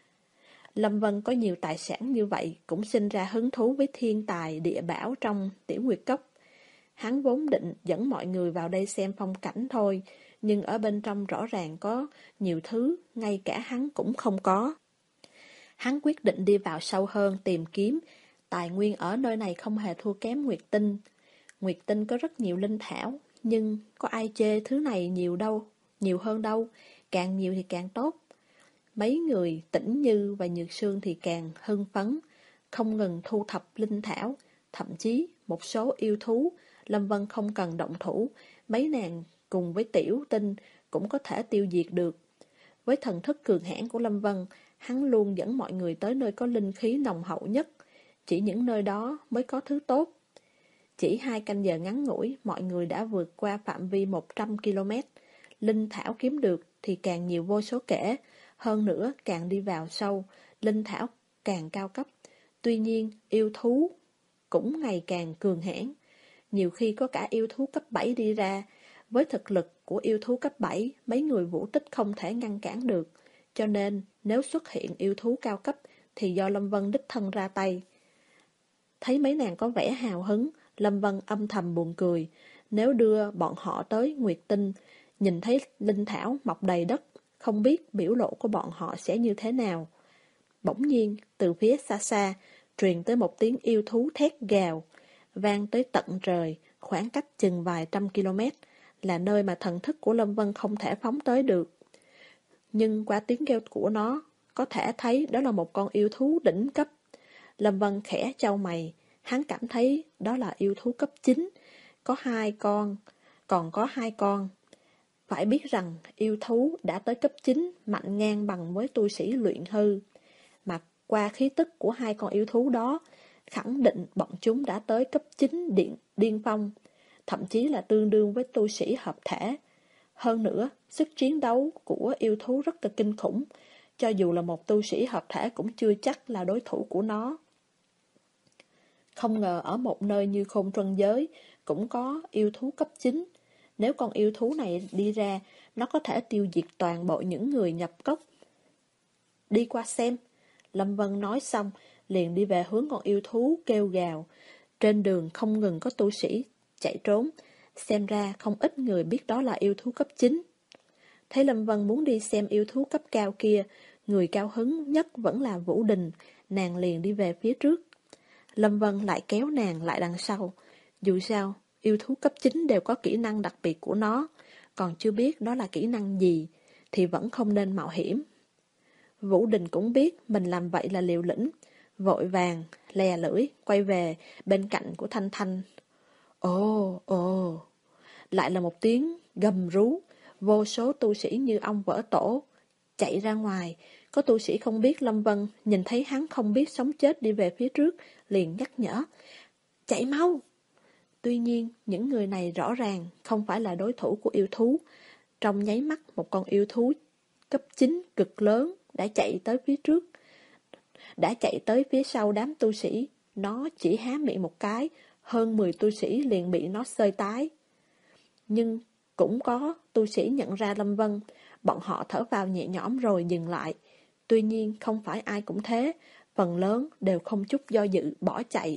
Lâm Vân có nhiều tài sản như vậy, cũng sinh ra hứng thú với thiên tài địa bảo trong Tiểu Nguyệt Cốc. Hắn vốn định dẫn mọi người vào đây xem phong cảnh thôi, nhưng ở bên trong rõ ràng có nhiều thứ, ngay cả hắn cũng không có. Hắn quyết định đi vào sâu hơn tìm kiếm, tài nguyên ở nơi này không hề thua kém Nguyệt Tinh. Nguyệt Tinh có rất nhiều linh thảo, nhưng có ai chê thứ này nhiều đâu, nhiều hơn đâu, càng nhiều thì càng tốt. Mấy người Tĩnh Như và Nhược Sương thì càng hưng phấn, không ngừng thu thập linh thảo, thậm chí một số yêu thú, Lâm Vân không cần động thủ, mấy nàng cùng với Tiểu Tinh cũng có thể tiêu diệt được. Với thần thức cường hãn của Lâm Vân, hắn luôn dẫn mọi người tới nơi có linh khí nồng hậu nhất, chỉ những nơi đó mới có thứ tốt. Chỉ hai canh giờ ngắn ngủi, mọi người đã vượt qua phạm vi một trăm ki lô mét. Linh thảo kiếm được thì càng nhiều vô số kể, hơn nữa càng đi vào sâu, linh thảo càng cao cấp. Tuy nhiên, yêu thú cũng ngày càng cường hãn. Nhiều khi có cả yêu thú cấp bảy đi ra. Với thực lực của yêu thú cấp bảy, mấy người vũ tích không thể ngăn cản được. Cho nên, nếu xuất hiện yêu thú cao cấp, thì do Lâm Vân đích thân ra tay. Thấy mấy nàng có vẻ hào hứng, Lâm Vân âm thầm buồn cười. Nếu đưa bọn họ tới Nguyệt Tinh, nhìn thấy linh thảo mọc đầy đất, không biết biểu lộ của bọn họ sẽ như thế nào. Bỗng nhiên, từ phía xa xa, truyền tới một tiếng yêu thú thét gào, vang tới tận trời, khoảng cách chừng vài trăm km, là nơi mà thần thức của Lâm Vân không thể phóng tới được. Nhưng qua tiếng kêu của nó, có thể thấy đó là một con yêu thú đỉnh cấp. Lâm Vân khẽ chau mày, hắn cảm thấy đó là yêu thú cấp chín, có hai con, còn có hai con. Phải biết rằng yêu thú đã tới cấp chín mạnh ngang bằng với tu sĩ luyện hư. Mà qua khí tức của hai con yêu thú đó, khẳng định bọn chúng đã tới cấp chín điện điên phong, thậm chí là tương đương với tu sĩ hợp thể. Hơn nữa, sức chiến đấu của yêu thú rất là kinh khủng, cho dù là một tu sĩ hợp thể cũng chưa chắc là đối thủ của nó. Không ngờ ở một nơi như Khôn Trân Giới cũng có yêu thú cấp chín. Nếu con yêu thú này đi ra, nó có thể tiêu diệt toàn bộ những người nhập cốc. Đi qua xem. Lâm Vân nói xong, liền đi về hướng con yêu thú kêu gào. Trên đường không ngừng có tu sĩ chạy trốn, xem ra không ít người biết đó là yêu thú cấp chín. Thấy Lâm Vân muốn đi xem yêu thú cấp cao kia, người cao hứng nhất vẫn là Vũ Đình, nàng liền đi về phía trước. Lâm Vân lại kéo nàng lại đằng sau. Dù sao, yêu thú cấp chín đều có kỹ năng đặc biệt của nó, còn chưa biết đó là kỹ năng gì, thì vẫn không nên mạo hiểm. Vũ Đình cũng biết mình làm vậy là liều lĩnh, vội vàng, lè lưỡi, quay về bên cạnh của Thanh Thanh. Ồ, ồ, lại là một tiếng gầm rú, vô số tu sĩ như ong vỡ tổ, chạy ra ngoài. Có tu sĩ không biết Lâm Vân, nhìn thấy hắn không biết sống chết đi về phía trước, liền nhắc nhở, chạy mau. Tuy nhiên, những người này rõ ràng không phải là đối thủ của yêu thú. Trong nháy mắt, một con yêu thú cấp chín cực lớn đã chạy tới phía trước, đã chạy tới phía sau đám tu sĩ. Nó chỉ há miệng một cái, hơn mười tu sĩ liền bị nó xơi tái. Nhưng cũng có tu sĩ nhận ra Lâm Vân, bọn họ thở vào nhẹ nhõm rồi dừng lại. Tuy nhiên không phải ai cũng thế, phần lớn đều không chút do dự bỏ chạy.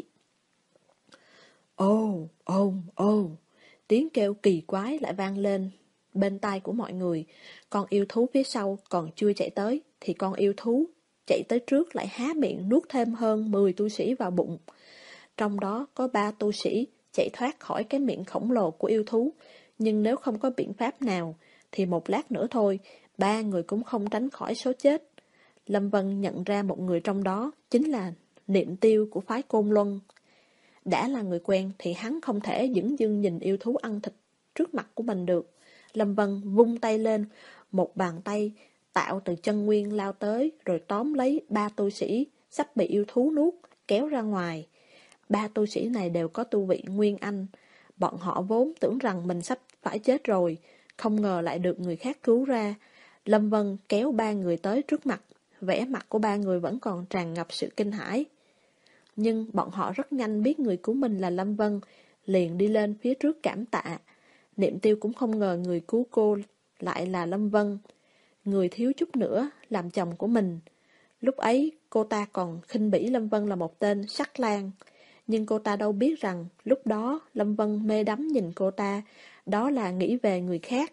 Ồ, ồ, ồ, tiếng kêu kỳ quái lại vang lên bên tai của mọi người. Con yêu thú phía sau còn chưa chạy tới, thì con yêu thú chạy tới trước lại há miệng nuốt thêm hơn mười tu sĩ vào bụng. Trong đó có ba tu sĩ chạy thoát khỏi cái miệng khổng lồ của yêu thú, nhưng nếu không có biện pháp nào, thì một lát nữa thôi, ba người cũng không tránh khỏi số chết. Lâm Vân nhận ra một người trong đó chính là Niệm Tiêu của phái Côn Luân. Đã là người quen thì hắn không thể dửng dưng nhìn yêu thú ăn thịt trước mặt của mình được. Lâm Vân vung tay lên, một bàn tay tạo từ chân nguyên lao tới, rồi tóm lấy ba tu sĩ sắp bị yêu thú nuốt, kéo ra ngoài. Ba tu sĩ này đều có tu vị Nguyên Anh. Bọn họ vốn tưởng rằng mình sắp phải chết rồi, không ngờ lại được người khác cứu ra. Lâm Vân kéo ba người tới trước mặt, vẻ mặt của ba người vẫn còn tràn ngập sự kinh hãi. Nhưng bọn họ rất nhanh biết người cứu mình là Lâm Vân, liền đi lên phía trước cảm tạ. Niệm Tiêu cũng không ngờ người cứu cô lại là Lâm Vân, người thiếu chút nữa làm chồng của mình. Lúc ấy cô ta còn khinh bỉ Lâm Vân là một tên sắc lang, nhưng cô ta đâu biết rằng lúc đó Lâm Vân mê đắm nhìn cô ta, đó là nghĩ về người khác.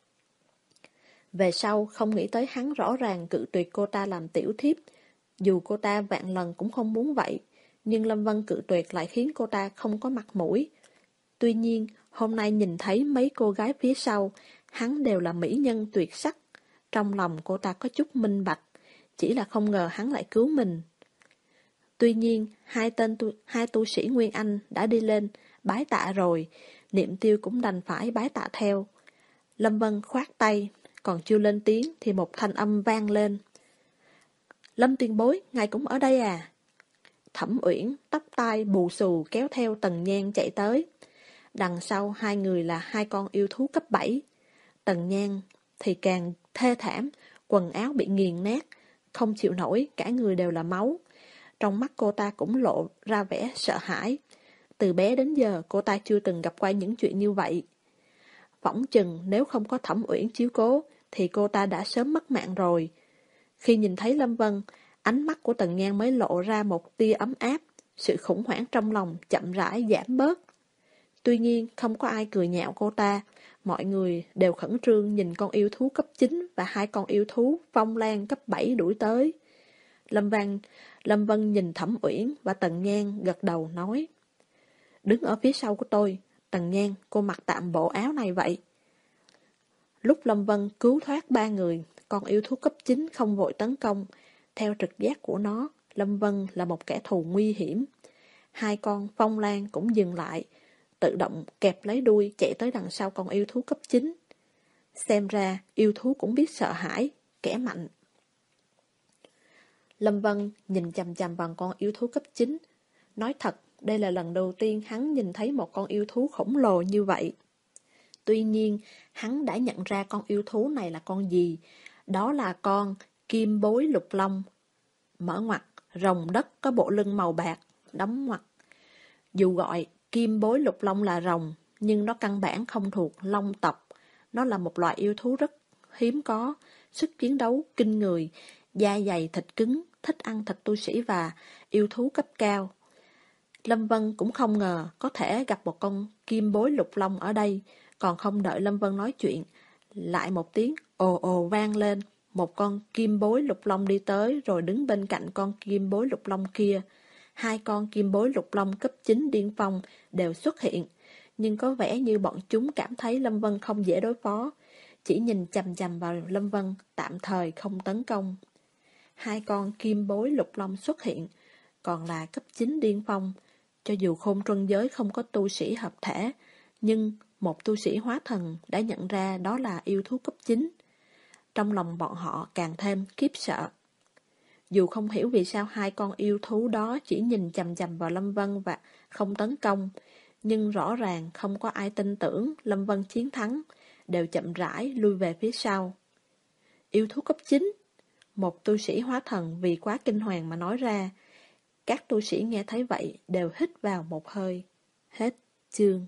Về sau không nghĩ tới hắn rõ ràng cự tuyệt cô ta làm tiểu thiếp, dù cô ta vạn lần cũng không muốn vậy, nhưng Lâm Vân cự tuyệt lại khiến cô ta không có mặt mũi. Tuy nhiên, hôm nay nhìn thấy mấy cô gái phía sau, hắn đều là mỹ nhân tuyệt sắc. Trong lòng cô ta có chút minh bạch, chỉ là không ngờ hắn lại cứu mình. Tuy nhiên, hai tên tu, hai tu sĩ Nguyên Anh đã đi lên, bái tạ rồi, Niệm Tiêu cũng đành phải bái tạ theo. Lâm Vân khoát tay, còn chưa lên tiếng thì một thanh âm vang lên. Lâm tiền bối, ngài cũng ở đây à? Thẩm Uyển, tóc tai bù xù kéo theo Tần Nhan chạy tới. Đằng sau hai người là hai con yêu thú cấp bảy. Tần Nhan thì càng thê thảm, quần áo bị nghiền nát, không chịu nổi, cả người đều là máu. Trong mắt cô ta cũng lộ ra vẻ sợ hãi. Từ bé đến giờ cô ta chưa từng gặp qua những chuyện như vậy. Phỏng chừng nếu không có Thẩm Uyển chiếu cố thì cô ta đã sớm mất mạng rồi. Khi nhìn thấy Lâm Vân, ánh mắt của Tần Nhan mới lộ ra một tia ấm áp, sự khủng hoảng trong lòng chậm rãi giảm bớt. Tuy nhiên, không có ai cười nhạo cô ta, mọi người đều khẩn trương nhìn con yêu thú cấp chín và hai con yêu thú Phong Lan cấp bảy đuổi tới. Lâm Văn, Lâm Vân nhìn Thẩm Uyển và Tần Nhan gật đầu nói: Đứng ở phía sau của tôi, Tần Nhan, cô mặc tạm bộ áo này vậy. Lúc Lâm Vân cứu thoát ba người, con yêu thú cấp chín không vội tấn công. Theo trực giác của nó, Lâm Vân là một kẻ thù nguy hiểm. Hai con Phong Lan cũng dừng lại, tự động kẹp lấy đuôi chạy tới đằng sau con yêu thú cấp chín. Xem ra yêu thú cũng biết sợ hãi, kẻ mạnh. Lâm Vân nhìn chằm chằm vào con yêu thú cấp chín. Nói thật, đây là lần đầu tiên hắn nhìn thấy một con yêu thú khổng lồ như vậy. Tuy nhiên, hắn đã nhận ra con yêu thú này là con gì. Đó là con kim bối lục long. Mở ngoặc, rồng đất có bộ lưng màu bạc, đóng ngoặc. Dù gọi kim bối lục long là rồng, nhưng nó căn bản không thuộc long tộc. Nó là một loại yêu thú rất hiếm có, sức chiến đấu kinh người, da dày thịt cứng, thích ăn thịt tu sĩ và yêu thú cấp cao. Lâm Vân cũng không ngờ có thể gặp một con kim bối lục long ở đây, còn không đợi Lâm Vân nói chuyện, lại một tiếng ồ ồ vang lên, một con kim bối lục long đi tới rồi đứng bên cạnh con kim bối lục long kia. Hai con kim bối lục long cấp chín điên phong đều xuất hiện, nhưng có vẻ như bọn chúng cảm thấy Lâm Vân không dễ đối phó, chỉ nhìn chằm chằm vào Lâm Vân, tạm thời không tấn công. Hai con kim bối lục long xuất hiện, còn là cấp chín điên phong. Cho dù Khôn Truân giới không có tu sĩ hợp thể, nhưng một tu sĩ hóa thần đã nhận ra đó là yêu thú cấp chín. Trong lòng bọn họ càng thêm khiếp sợ. Dù không hiểu vì sao hai con yêu thú đó chỉ nhìn chằm chằm vào Lâm Vân và không tấn công, nhưng rõ ràng không có ai tin tưởng Lâm Vân chiến thắng, đều chậm rãi lui về phía sau. Yêu thú cấp chín, một tu sĩ hóa thần vì quá kinh hoàng mà nói ra. Các tu sĩ nghe thấy vậy đều hít vào một hơi. Hết chương.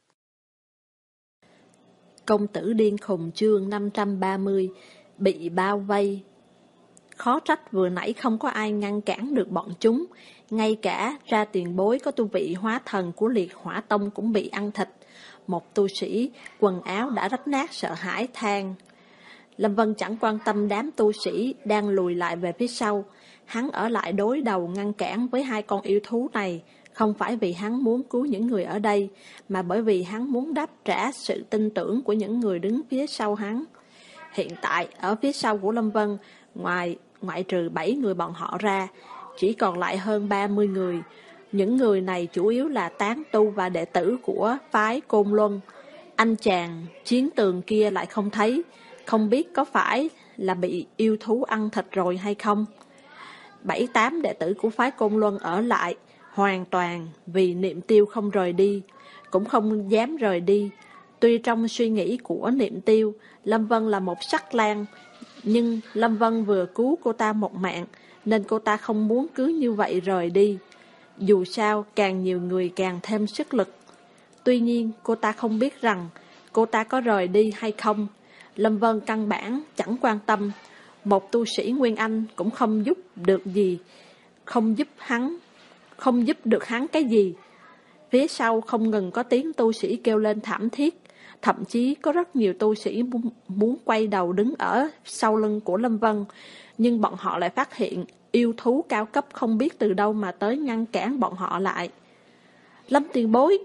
Công tử điên khùng chương năm trăm ba mươi, bị bao vây. Khó trách vừa nãy không có ai ngăn cản được bọn chúng, ngay cả ra tiền bối có tu vị hóa thần của Liệt Hỏa Tông cũng bị ăn thịt. Một tu sĩ, quần áo đã rách nát sợ hãi than. Lâm Vân chẳng quan tâm đám tu sĩ đang lùi lại về phía sau. Hắn ở lại đối đầu ngăn cản với hai con yêu thú này, không phải vì hắn muốn cứu những người ở đây, mà bởi vì hắn muốn đáp trả sự tin tưởng của những người đứng phía sau hắn. Hiện tại, ở phía sau của Lâm Vân, ngoài ngoại trừ bảy người bọn họ ra, chỉ còn lại hơn ba mươi người. Những người này chủ yếu là tán tu và đệ tử của phái Côn Luân. Anh chàng chiến tường kia lại không thấy, không biết có phải là bị yêu thú ăn thịt rồi hay không. Bảy tám đệ tử của phái Côn Luân ở lại, hoàn toàn vì Niệm Tiêu không rời đi, cũng không dám rời đi. Tuy trong suy nghĩ của Niệm Tiêu, Lâm Vân là một sắc lang, nhưng Lâm Vân vừa cứu cô ta một mạng, nên cô ta không muốn cứ như vậy rời đi. Dù sao, càng nhiều người càng thêm sức lực. Tuy nhiên, cô ta không biết rằng cô ta có rời đi hay không. Lâm Vân căn bản chẳng quan tâm. Một tu sĩ Nguyên Anh cũng không giúp được gì, không giúp hắn, không giúp được hắn cái gì. Phía sau không ngừng có tiếng tu sĩ kêu lên thảm thiết, thậm chí có rất nhiều tu sĩ muốn quay đầu đứng ở sau lưng của Lâm Vân, nhưng bọn họ lại phát hiện yêu thú cao cấp không biết từ đâu mà tới ngăn cản bọn họ lại. Lâm tiền bối!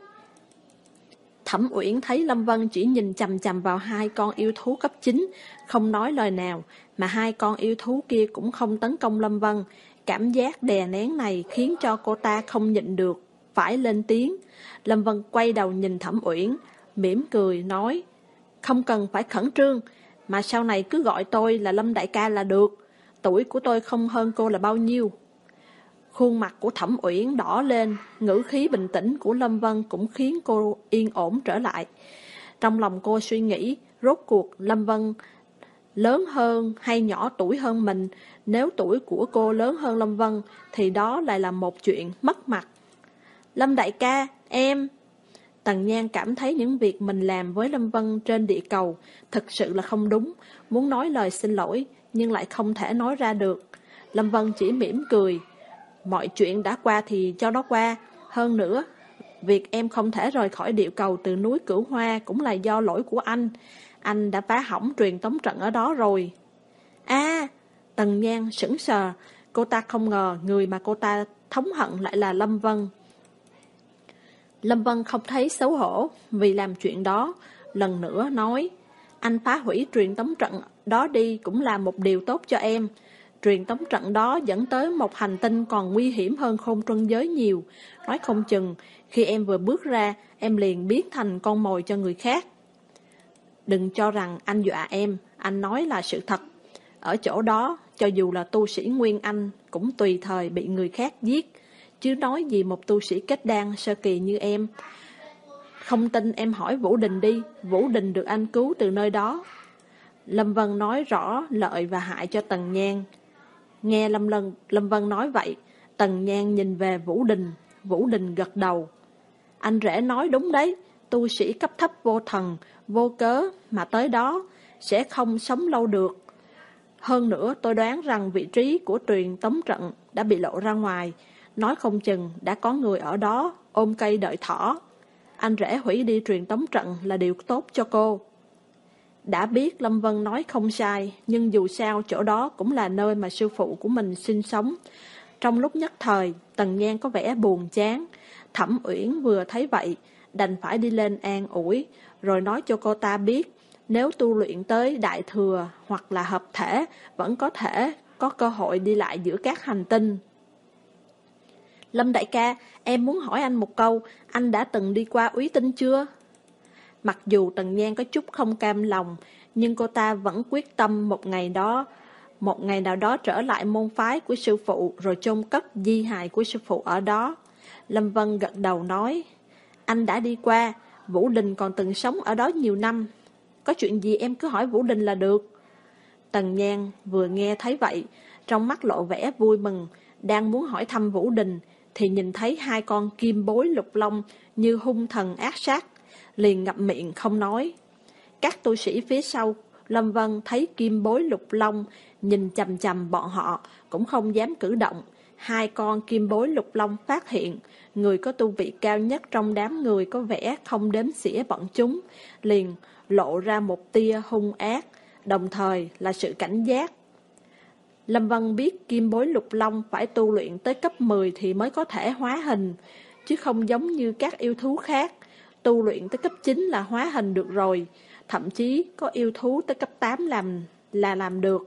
Thẩm Uyển thấy Lâm Vân chỉ nhìn chằm chằm vào hai con yêu thú cấp chín, không nói lời nào, mà hai con yêu thú kia cũng không tấn công Lâm Vân. Cảm giác đè nén này khiến cho cô ta không nhịn được, phải lên tiếng. Lâm Vân quay đầu nhìn Thẩm Uyển, mỉm cười nói: Không cần phải khẩn trương, mà sau này cứ gọi tôi là Lâm đại ca là được. Tuổi của tôi không hơn cô là bao nhiêu. Khuôn mặt của Thẩm Uyển đỏ lên, ngữ khí bình tĩnh của Lâm Vân cũng khiến cô yên ổn trở lại. Trong lòng cô suy nghĩ, rốt cuộc Lâm Vân lớn hơn hay nhỏ tuổi hơn mình. Nếu tuổi của cô lớn hơn Lâm Vân thì đó lại là một chuyện mất mặt. Lâm đại ca, em... Tần Nhan cảm thấy những việc mình làm với Lâm Vân trên địa cầu thực sự là không đúng, muốn nói lời xin lỗi nhưng lại không thể nói ra được. Lâm Vân chỉ mỉm cười. Mọi chuyện đã qua thì cho nó qua. Hơn nữa, việc em không thể rời khỏi địa cầu từ núi Cửu Hoa cũng là do lỗi của anh. Anh đã phá hỏng truyền tống trận ở đó rồi. À, Tần Nhan sững sờ. Cô ta không ngờ người mà cô ta thống hận lại là Lâm Vân. Lâm Vân không thấy xấu hổ vì làm chuyện đó. Lần nữa nói, anh phá hủy truyền tống trận đó đi cũng là một điều tốt cho em. Truyền tống trận đó dẫn tới một hành tinh còn nguy hiểm hơn Khôn Trân Giới nhiều. Nói không chừng, khi em vừa bước ra, em liền biến thành con mồi cho người khác. Đừng cho rằng anh dọa em, anh nói là sự thật. Ở chỗ đó, cho dù là tu sĩ Nguyên Anh, cũng tùy thời bị người khác giết. Chứ nói gì một tu sĩ kết đan sơ kỳ như em. Không tin em hỏi Vũ Đình đi, Vũ Đình được anh cứu từ nơi đó. Lâm Vân nói rõ lợi và hại cho Tần Nhan. Nghe Lâm, Lâm, Lâm Vân nói vậy, Tần Nhan nhìn về Vũ Đình. Vũ Đình gật đầu. Anh rể nói đúng đấy, tu sĩ cấp thấp vô thần, vô cớ mà tới đó sẽ không sống lâu được. Hơn nữa tôi đoán rằng vị trí của truyền tống trận đã bị lộ ra ngoài. Nói không chừng đã có người ở đó ôm cây đợi thỏ. Anh rể hủy đi truyền tống trận là điều tốt cho cô. Đã biết Lâm Vân nói không sai, nhưng dù sao chỗ đó cũng là nơi mà sư phụ của mình sinh sống. Trong lúc nhất thời, Tần Nhan có vẻ buồn chán. Thẩm Uyển vừa thấy vậy, đành phải đi lên an ủi, rồi nói cho cô ta biết, nếu tu luyện tới đại thừa hoặc là hợp thể, vẫn có thể có cơ hội đi lại giữa các hành tinh. Lâm đại ca, em muốn hỏi anh một câu, anh đã từng đi qua Úy Tinh chưa? Mặc dù Tần Nhan có chút không cam lòng, nhưng cô ta vẫn quyết tâm một ngày đó, một ngày nào đó trở lại môn phái của sư phụ rồi chôn cất di hài của sư phụ ở đó. Lâm Vân gật đầu nói, anh đã đi qua, Vũ Đình còn từng sống ở đó nhiều năm. Có chuyện gì em cứ hỏi Vũ Đình là được. Tần Nhan vừa nghe thấy vậy, trong mắt lộ vẻ vui mừng, đang muốn hỏi thăm Vũ Đình, thì nhìn thấy hai con kim bối lục long như hung thần ác sát, liền ngậm miệng không nói. Các tu sĩ phía sau Lâm Vân thấy kim bối lục long nhìn chằm chằm bọn họ, cũng không dám cử động. Hai con kim bối lục long phát hiện người có tu vị cao nhất trong đám người có vẻ không đếm xỉa bọn chúng, liền lộ ra một tia hung ác, đồng thời là sự cảnh giác. Lâm Vân biết kim bối lục long phải tu luyện tới cấp mười thì mới có thể hóa hình, chứ không giống như các yêu thú khác, tu luyện tới cấp chín là hóa hình được rồi, thậm chí có yêu thú tới cấp tám làm là làm được.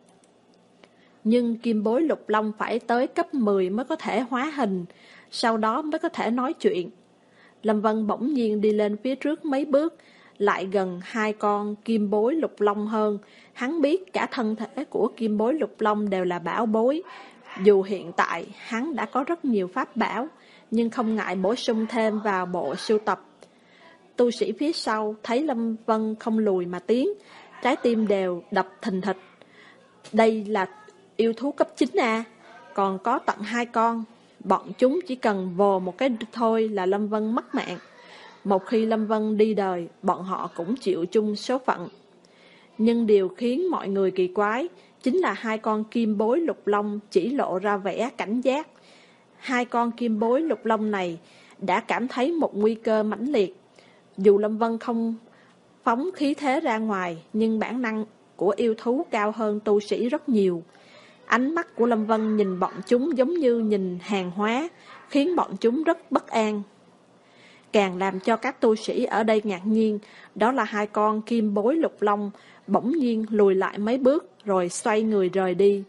Nhưng kim bối lục long phải tới cấp mười mới có thể hóa hình, sau đó mới có thể nói chuyện. Lâm Vân bỗng nhiên đi lên phía trước mấy bước, lại gần hai con kim bối lục long hơn. Hắn biết cả thân thể của kim bối lục long đều là bảo bối. Dù hiện tại hắn đã có rất nhiều pháp bảo, nhưng không ngại bổ sung thêm vào bộ sưu tập. Tu sĩ phía sau thấy Lâm Vân không lùi mà tiến, trái tim đều đập thình thịch. Đây là yêu thú cấp chín à, còn có tận hai con. Bọn chúng chỉ cần vồ một cái thôi là Lâm Vân mất mạng. Một khi Lâm Vân đi đời, bọn họ cũng chịu chung số phận. Nhưng điều khiến mọi người kỳ quái chính là hai con kim bối lục long chỉ lộ ra vẻ cảnh giác. Hai con kim bối lục long này đã cảm thấy một nguy cơ mãnh liệt. Dù Lâm Vân không phóng khí thế ra ngoài, nhưng bản năng của yêu thú cao hơn tu sĩ rất nhiều. Ánh mắt của Lâm Vân nhìn bọn chúng giống như nhìn hàng hóa, khiến bọn chúng rất bất an. Càng làm cho các tu sĩ ở đây ngạc nhiên, đó là hai con kim bối lục long bỗng nhiên lùi lại mấy bước rồi xoay người rời đi.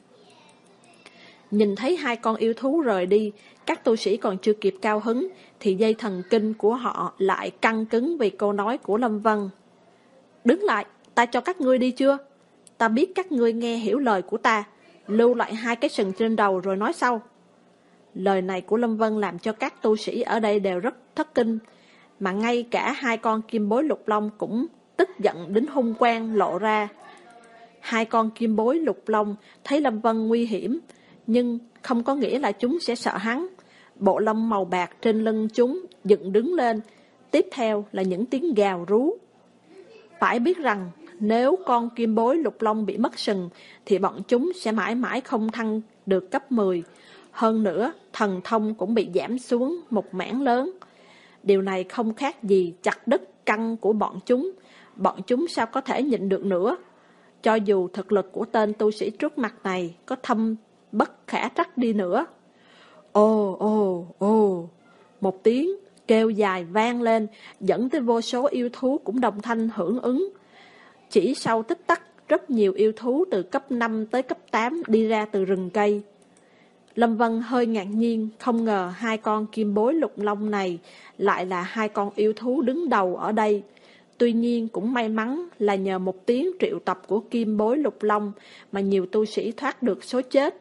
Nhìn thấy hai con yêu thú rời đi, các tu sĩ còn chưa kịp cao hứng thì dây thần kinh của họ lại căng cứng vì câu nói của Lâm Vân. Đứng lại, ta cho các ngươi đi chưa? Ta biết các ngươi nghe hiểu lời của ta, lưu lại hai cái sừng trên đầu rồi nói sau. Lời này của Lâm Vân làm cho các tu sĩ ở đây đều rất thất kinh, mà ngay cả hai con kim bối lục long cũng tức giận đến hung quang lộ ra. Hai con kim bối lục long thấy Lâm Vân nguy hiểm, nhưng không có nghĩa là chúng sẽ sợ hắn. Bộ lông màu bạc trên lưng chúng dựng đứng lên, tiếp theo là những tiếng gào rú. Phải biết rằng nếu con kim bối lục long bị mất sừng thì bọn chúng sẽ mãi mãi không thăng được cấp mười. Hơn nữa, thần thông cũng bị giảm xuống một mảng lớn. Điều này không khác gì chặt đứt căn của bọn chúng. Bọn chúng sao có thể nhịn được nữa? Cho dù thực lực của tên tu sĩ trước mặt này có thâm bất khả trắc đi nữa. Ồ, ồ, ồ, một tiếng kêu dài vang lên, dẫn tới vô số yêu thú cũng đồng thanh hưởng ứng. Chỉ sau tích tắc, rất nhiều yêu thú từ cấp năm tới cấp tám đi ra từ rừng cây. Lâm Vân hơi ngạc nhiên, không ngờ hai con kim bối lục long này lại là hai con yêu thú đứng đầu ở đây. Tuy nhiên cũng may mắn là nhờ một tiếng triệu tập của kim bối lục long mà nhiều tu sĩ thoát được số chết.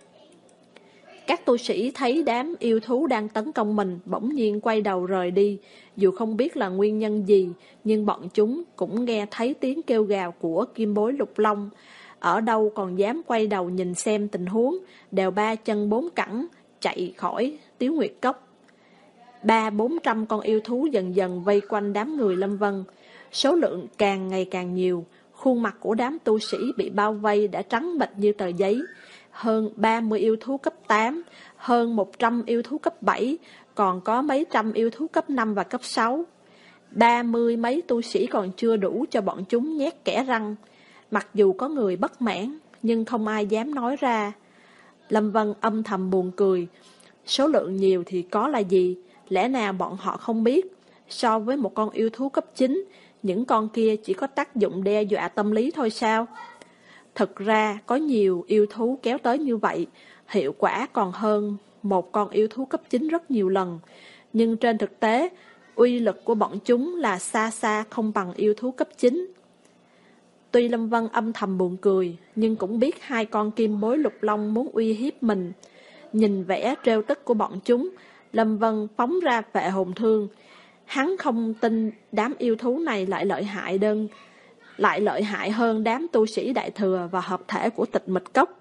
Các tu sĩ thấy đám yêu thú đang tấn công mình bỗng nhiên quay đầu rời đi. Dù không biết là nguyên nhân gì, nhưng bọn chúng cũng nghe thấy tiếng kêu gào của kim bối lục long. Ở đâu còn dám quay đầu nhìn xem tình huống, đều ba chân bốn cẳng chạy khỏi Tiếu Nguyệt Cốc. Ba bốn trăm con yêu thú dần dần vây quanh đám người Lâm Vân. Số lượng càng ngày càng nhiều, khuôn mặt của đám tu sĩ bị bao vây đã trắng bệch như tờ giấy. Hơn ba mươi yêu thú cấp tám, hơn một trăm yêu thú cấp bảy, còn có mấy trăm yêu thú cấp năm và cấp sáu. Ba mươi mấy tu sĩ còn chưa đủ cho bọn chúng nhét kẽ răng. Mặc dù có người bất mãn, nhưng không ai dám nói ra. Lâm Vân âm thầm buồn cười. Số lượng nhiều thì có là gì? Lẽ nào bọn họ không biết? So với một con yêu thú cấp chín, những con kia chỉ có tác dụng đe dọa tâm lý thôi sao? Thực ra có nhiều yêu thú kéo tới như vậy, hiệu quả còn hơn một con yêu thú cấp chín rất nhiều lần. Nhưng trên thực tế, uy lực của bọn chúng là xa xa không bằng yêu thú cấp chín. Tuy Lâm Vân âm thầm buồn cười, nhưng cũng biết hai con kim bối lục long muốn uy hiếp mình. Nhìn vẻ trêu tức của bọn chúng, Lâm Vân phóng ra vệ hồn thương. Hắn không tin đám yêu thú này lại lợi hại đơn, lại lợi hại hơn đám tu sĩ đại thừa và hợp thể của Tịch Mịch Cốc.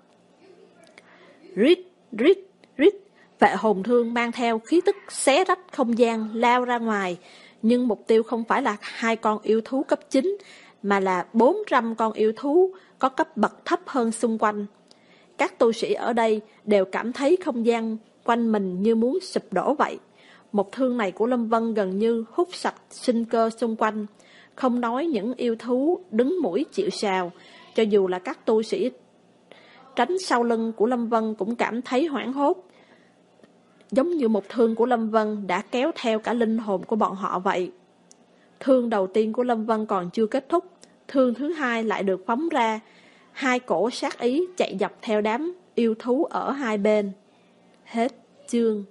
Rít, rít, rít, vệ hồn thương mang theo khí tức xé rách không gian lao ra ngoài, nhưng mục tiêu không phải là hai con yêu thú cấp chín, mà là bốn trăm con yêu thú có cấp bậc thấp hơn xung quanh. Các tu sĩ ở đây đều cảm thấy không gian quanh mình như muốn sụp đổ vậy. Một thương này của Lâm Vân gần như hút sạch sinh cơ xung quanh. Không nói những yêu thú đứng mũi chịu sào, cho dù là các tu sĩ tránh sau lưng của Lâm Vân cũng cảm thấy hoảng hốt. Giống như một thương của Lâm Vân đã kéo theo cả linh hồn của bọn họ vậy. Thương đầu tiên của Lâm Vân còn chưa kết thúc, thương thứ hai lại được phóng ra. Hai cổ sát ý chạy dọc theo đám yêu thú ở hai bên. Hết chương.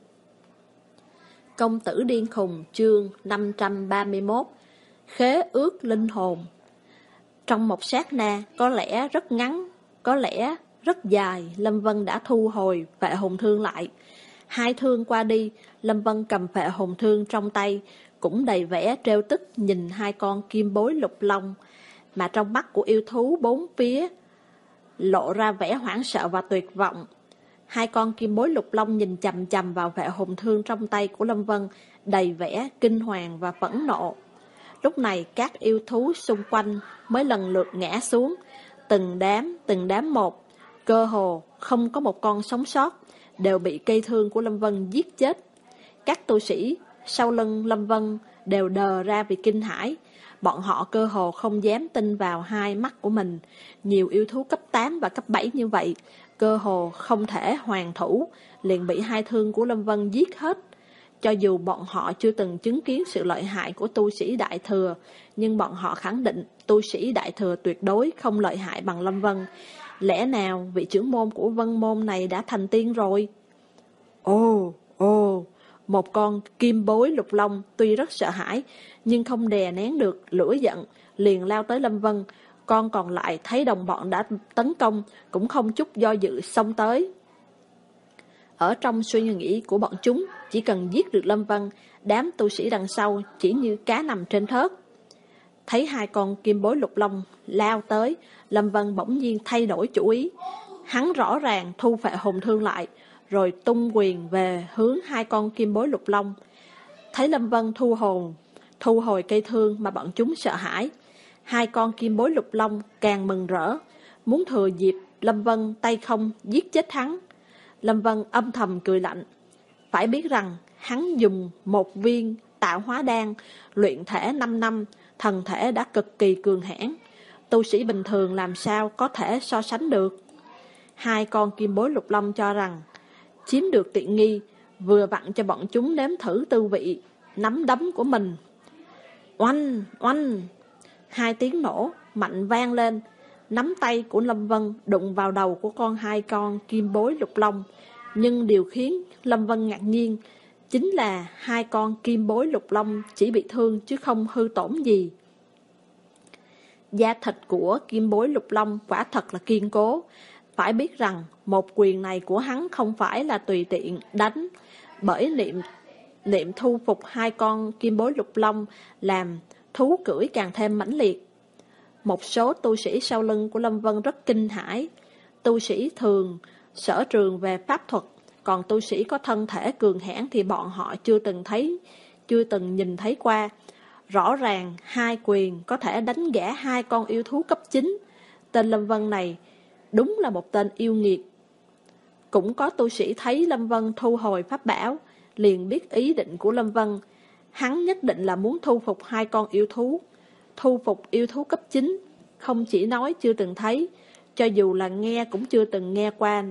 Công tử điên khùng chương năm trăm ba mươi mốt. Khế ước linh hồn. Trong một sát na, có lẽ rất ngắn, có lẽ rất dài, Lâm Vân đã thu hồi vệ hồn thương lại. Hai thương qua đi, Lâm Vân cầm vệ hồn thương trong tay, cũng đầy vẻ trêu tức nhìn hai con kim bối lục long, mà trong mắt của yêu thú bốn phía lộ ra vẻ hoảng sợ và tuyệt vọng. Hai con kim bối lục long nhìn chằm chằm vào vệ hồn thương trong tay của Lâm Vân, đầy vẻ kinh hoàng và phẫn nộ. Lúc này các yêu thú xung quanh mới lần lượt ngã xuống, từng đám, từng đám một, cơ hồ không có một con sống sót, đều bị cây thương của Lâm Vân giết chết. Các tu sĩ sau lưng Lâm Vân đều đờ ra vì kinh hãi, bọn họ cơ hồ không dám tin vào hai mắt của mình. Nhiều yêu thú cấp tám và cấp bảy như vậy, cơ hồ không thể hoàn thủ, liền bị hai thương của Lâm Vân giết hết. Cho dù bọn họ chưa từng chứng kiến sự lợi hại của tu sĩ đại thừa, nhưng bọn họ khẳng định tu sĩ đại thừa tuyệt đối không lợi hại bằng Lâm Vân. Lẽ nào vị trưởng môn của Vân Môn này đã thành tiên rồi? Ồ, ồ, một con kim bối lục long tuy rất sợ hãi, nhưng không đè nén được lửa giận, liền lao tới Lâm Vân. Con còn lại thấy đồng bọn đã tấn công, cũng không chút do dự xông tới. Ở trong suy nghĩ của bọn chúng, chỉ cần giết được Lâm Vân, đám tu sĩ đằng sau chỉ như cá nằm trên thớt. Thấy hai con kim bối lục long lao tới, Lâm Vân bỗng nhiên thay đổi chủ ý. Hắn rõ ràng thu phệ hồn thương lại, rồi tung quyền về hướng hai con kim bối lục long. Thấy Lâm Vân thu hồn, thu hồi cây thương mà bọn chúng sợ hãi, hai con kim bối lục long càng mừng rỡ, muốn thừa dịp Lâm Vân tay không giết chết hắn. Lâm Vân âm thầm cười lạnh. Phải biết rằng hắn dùng một viên tạo hóa đan, luyện thể năm năm, thần thể đã cực kỳ cường hãn. Tu sĩ bình thường làm sao có thể so sánh được. Hai con kim bối lục long cho rằng chiếm được tiện nghi, vừa vặn cho bọn chúng nếm thử tư vị nắm đấm của mình. Oanh, oanh, hai tiếng nổ mạnh vang lên. Nắm tay của Lâm Vân đụng vào đầu của con hai con kim bối lục long. Nhưng điều khiến Lâm Vân ngạc nhiên chính là hai con kim bối lục long chỉ bị thương chứ không hư tổn gì. Da thịt của kim bối lục long quả thật là kiên cố. Phải biết rằng một quyền này của hắn không phải là tùy tiện đánh, bởi niệm niệm thu phục hai con kim bối lục long làm thú cưỡi càng thêm mãnh liệt. Một số tu sĩ sau lưng của Lâm Vân rất kinh hãi. Tu sĩ thường sở trường về pháp thuật, còn tu sĩ có thân thể cường hãn thì bọn họ chưa từng thấy, chưa từng nhìn thấy qua. Rõ ràng hai quyền có thể đánh gã hai con yêu thú cấp chín. Tên Lâm Vân này đúng là một tên yêu nghiệt. Cũng có tu sĩ thấy Lâm Vân thu hồi pháp bảo, liền biết ý định của Lâm Vân. Hắn nhất định là muốn thu phục hai con yêu thú. Thu phục yêu thú cấp chín, không chỉ nói chưa từng thấy, cho dù là nghe cũng chưa từng nghe qua.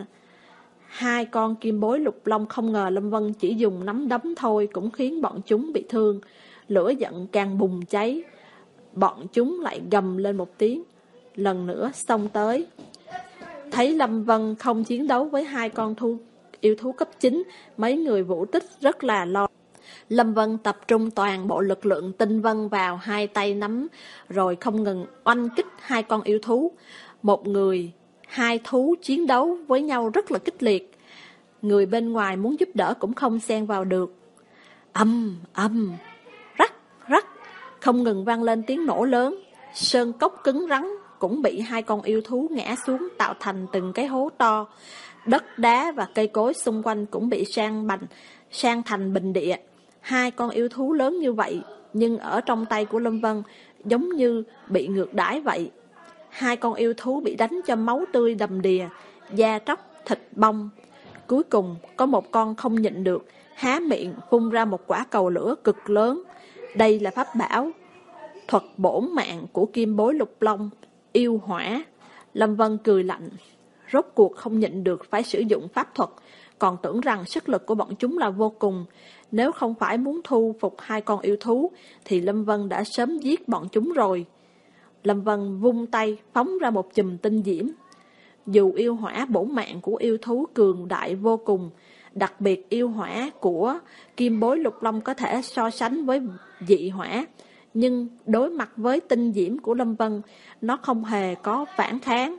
Hai con kim bối lục long không ngờ Lâm Vân chỉ dùng nắm đấm thôi cũng khiến bọn chúng bị thương. Lửa giận càng bùng cháy. Bọn chúng lại gầm lên một tiếng, lần nữa xông tới. Thấy Lâm Vân không chiến đấu với hai con thu, yêu thú cấp chín, mấy người Vũ Tích rất là lo. Lâm Vân tập trung toàn bộ lực lượng tinh vân vào hai tay nắm, rồi không ngừng oanh kích hai con yêu thú. Một người, hai thú chiến đấu với nhau rất là kịch liệt. Người bên ngoài muốn giúp đỡ cũng không xen vào được. Âm, âm, rắc, rắc, không ngừng vang lên tiếng nổ lớn. Sơn cốc cứng rắn cũng bị hai con yêu thú ngã xuống tạo thành từng cái hố to. Đất đá và cây cối xung quanh cũng bị sang bành, sang thành bình địa. Hai con yêu thú lớn như vậy, nhưng ở trong tay của Lâm Vân giống như bị ngược đãi vậy. Hai con yêu thú bị đánh cho máu tươi đầm đìa, da tróc, thịt bong. Cuối cùng có một con không nhịn được, há miệng phun ra một quả cầu lửa cực lớn. Đây là pháp bảo thuật bổn mạng của kim bối lục long, yêu hỏa. Lâm Vân cười lạnh, rốt cuộc không nhịn được phải sử dụng pháp thuật, còn tưởng rằng sức lực của bọn chúng là vô cùng. Nếu không phải muốn thu phục hai con yêu thú thì Lâm Vân đã sớm giết bọn chúng rồi. Lâm Vân vung tay phóng ra một chùm tinh diễm. Dù yêu hỏa bổn mạng của yêu thú cường đại vô cùng, đặc biệt yêu hỏa của kim bối lục long có thể so sánh với dị hỏa, nhưng đối mặt với tinh diễm của Lâm Vân, nó không hề có phản kháng,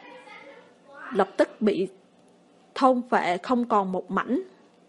lập tức bị thôn phệ không còn một mảnh.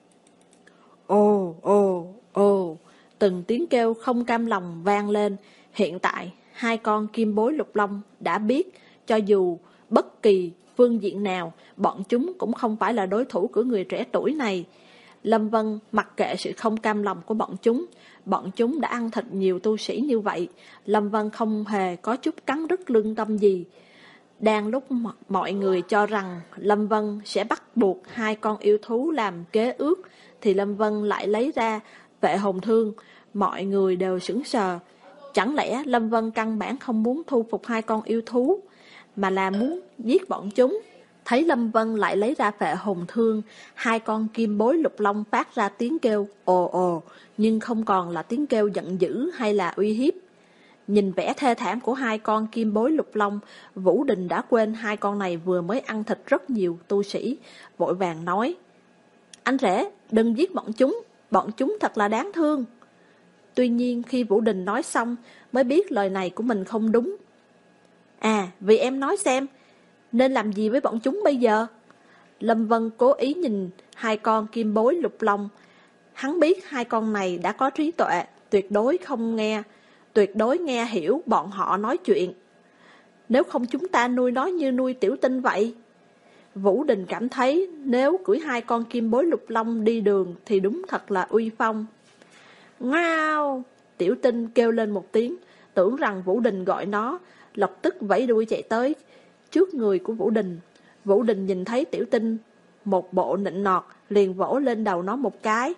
Ồ, ồ, ồ, từng tiếng kêu không cam lòng vang lên. Hiện tại, hai con kim bối lục long đã biết, cho dù bất kỳ phương diện nào, bọn chúng cũng không phải là đối thủ của người trẻ tuổi này. Lâm Vân mặc kệ sự không cam lòng của bọn chúng. Bọn chúng đã ăn thịt nhiều tu sĩ như vậy, Lâm Vân không hề có chút cắn rứt lương tâm gì. Đang lúc mọi người cho rằng Lâm Vân sẽ bắt buộc hai con yêu thú làm kế ước, thì Lâm Vân lại lấy ra vệ hồn thương. Mọi người đều sững sờ. Chẳng lẽ Lâm Vân căn bản không muốn thu phục hai con yêu thú, mà là muốn giết bọn chúng? Thấy Lâm Vân lại lấy ra vệ hồn thương, hai con kim bối lục long phát ra tiếng kêu ồ ồ, nhưng không còn là tiếng kêu giận dữ hay là uy hiếp. Nhìn vẻ thê thảm của hai con kim bối lục long, Vũ Đình đã quên hai con này vừa mới ăn thịt rất nhiều tu sĩ, vội vàng nói: Anh rể, đừng giết bọn chúng, bọn chúng thật là đáng thương. Tuy nhiên khi Vũ Đình nói xong mới biết lời này của mình không đúng. À, vì em nói xem, nên làm gì với bọn chúng bây giờ? Lâm Vân cố ý nhìn hai con kim bối lục long. Hắn biết hai con này đã có trí tuệ, tuyệt đối không nghe, tuyệt đối nghe hiểu bọn họ nói chuyện. Nếu không chúng ta nuôi nó như nuôi tiểu tinh vậy. Vũ Đình cảm thấy nếu cưỡi hai con kim bối lục long đi đường thì đúng thật là uy phong. Ngao! Tiểu tinh kêu lên một tiếng, tưởng rằng Vũ Đình gọi nó, lập tức vẫy đuôi chạy tới trước người của Vũ Đình. Vũ Đình nhìn thấy tiểu tinh một bộ nịnh nọt, liền vỗ lên đầu nó một cái.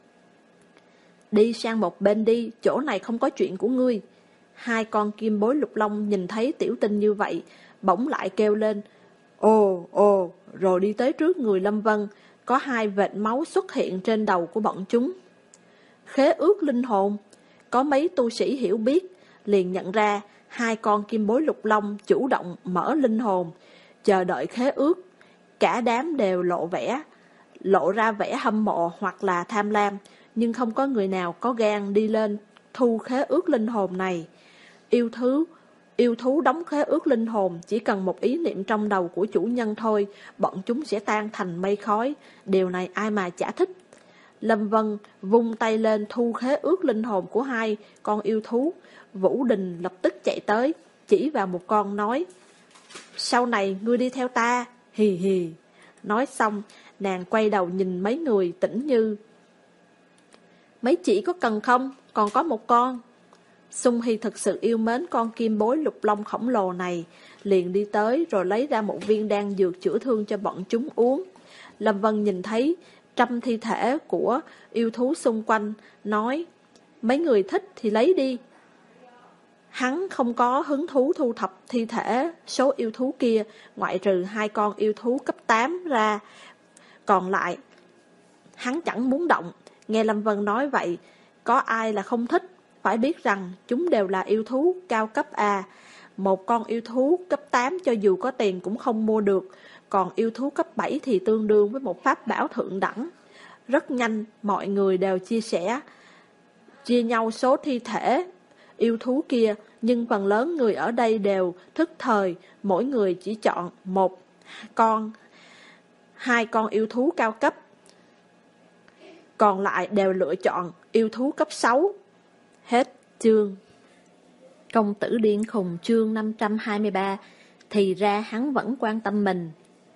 Đi sang một bên đi, chỗ này không có chuyện của ngươi. Hai con kim bối lục long nhìn thấy tiểu tinh như vậy, bỗng lại kêu lên, ồ, ồ, rồi đi tới trước người Lâm Vân, có hai vệt máu xuất hiện trên đầu của bọn chúng. Khế ước linh hồn, có mấy tu sĩ hiểu biết, liền nhận ra hai con kim bối lục long chủ động mở linh hồn, chờ đợi khế ước. Cả đám đều lộ vẻ, lộ ra vẻ hâm mộ hoặc là tham lam, nhưng không có người nào có gan đi lên thu khế ước linh hồn này. Yêu thú, yêu thú đóng khế ước linh hồn, chỉ cần một ý niệm trong đầu của chủ nhân thôi, bọn chúng sẽ tan thành mây khói. Điều này ai mà chả thích. Lâm Vân vung tay lên thu khế ước linh hồn của hai con yêu thú. Vũ Đình lập tức chạy tới, chỉ vào một con nói, sau này ngươi đi theo ta, hì hì. Nói xong, nàng quay đầu nhìn mấy người Tĩnh Như. Mấy chị có cần không? Còn có một con. Xung Hy thực sự yêu mến con kim bối lục long khổng lồ này, liền đi tới rồi lấy ra một viên đan dược chữa thương cho bọn chúng uống. Lâm Vân nhìn thấy trăm thi thể của yêu thú xung quanh, nói, mấy người thích thì lấy đi. Hắn không có hứng thú thu thập thi thể số yêu thú kia, ngoại trừ hai con yêu thú cấp tám ra. Còn lại, hắn chẳng muốn động. Nghe Lâm Vân nói vậy, có ai là không thích, phải biết rằng chúng đều là yêu thú cao cấp A. Một con yêu thú cấp tám cho dù có tiền cũng không mua được, còn yêu thú cấp bảy thì tương đương với một pháp bảo thượng đẳng. Rất nhanh, mọi người đều chia sẻ, chia nhau số thi thể yêu thú kia, nhưng phần lớn người ở đây đều thức thời, mỗi người chỉ chọn một con, hai con yêu thú cao cấp. Còn lại đều lựa chọn yêu thú cấp sáu. Hết chương. Công tử điên khùng chương năm trăm hai mươi ba. Thì ra hắn vẫn quan tâm mình.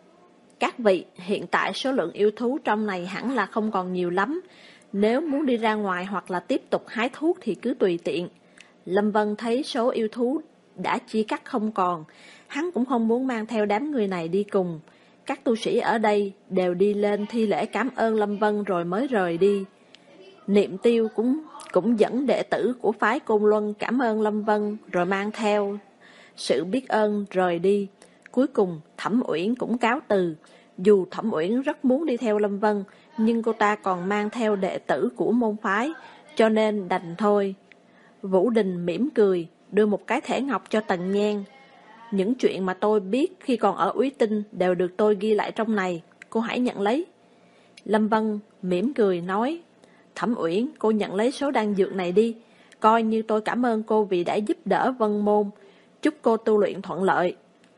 Các vị, hiện tại số lượng yêu thú trong này hẳn là không còn nhiều lắm. Nếu muốn đi ra ngoài hoặc là tiếp tục hái thuốc thì cứ tùy tiện. Lâm Vân thấy số yêu thú đã chia cắt không còn, hắn cũng không muốn mang theo đám người này đi cùng. Các tu sĩ ở đây đều đi lên thi lễ cảm ơn Lâm Vân rồi mới rời đi. Niệm Tiêu cũng cũng dẫn đệ tử của phái Côn Luân cảm ơn Lâm Vân rồi mang theo sự biết ơn rời đi. Cuối cùng Thẩm Uyển cũng cáo từ. Dù Thẩm Uyển rất muốn đi theo Lâm Vân, nhưng cô ta còn mang theo đệ tử của môn phái, cho nên đành thôi. Vũ Đình mỉm cười, đưa một cái thẻ ngọc cho Tần Nhan. Những chuyện mà tôi biết khi còn ở Úy Tinh đều được tôi ghi lại trong này, cô hãy nhận lấy. Lâm Vân mỉm cười nói, Thẩm Uyển, cô nhận lấy số đan dược này đi, coi như tôi cảm ơn cô vì đã giúp đỡ Vân Môn, chúc cô tu luyện thuận lợi.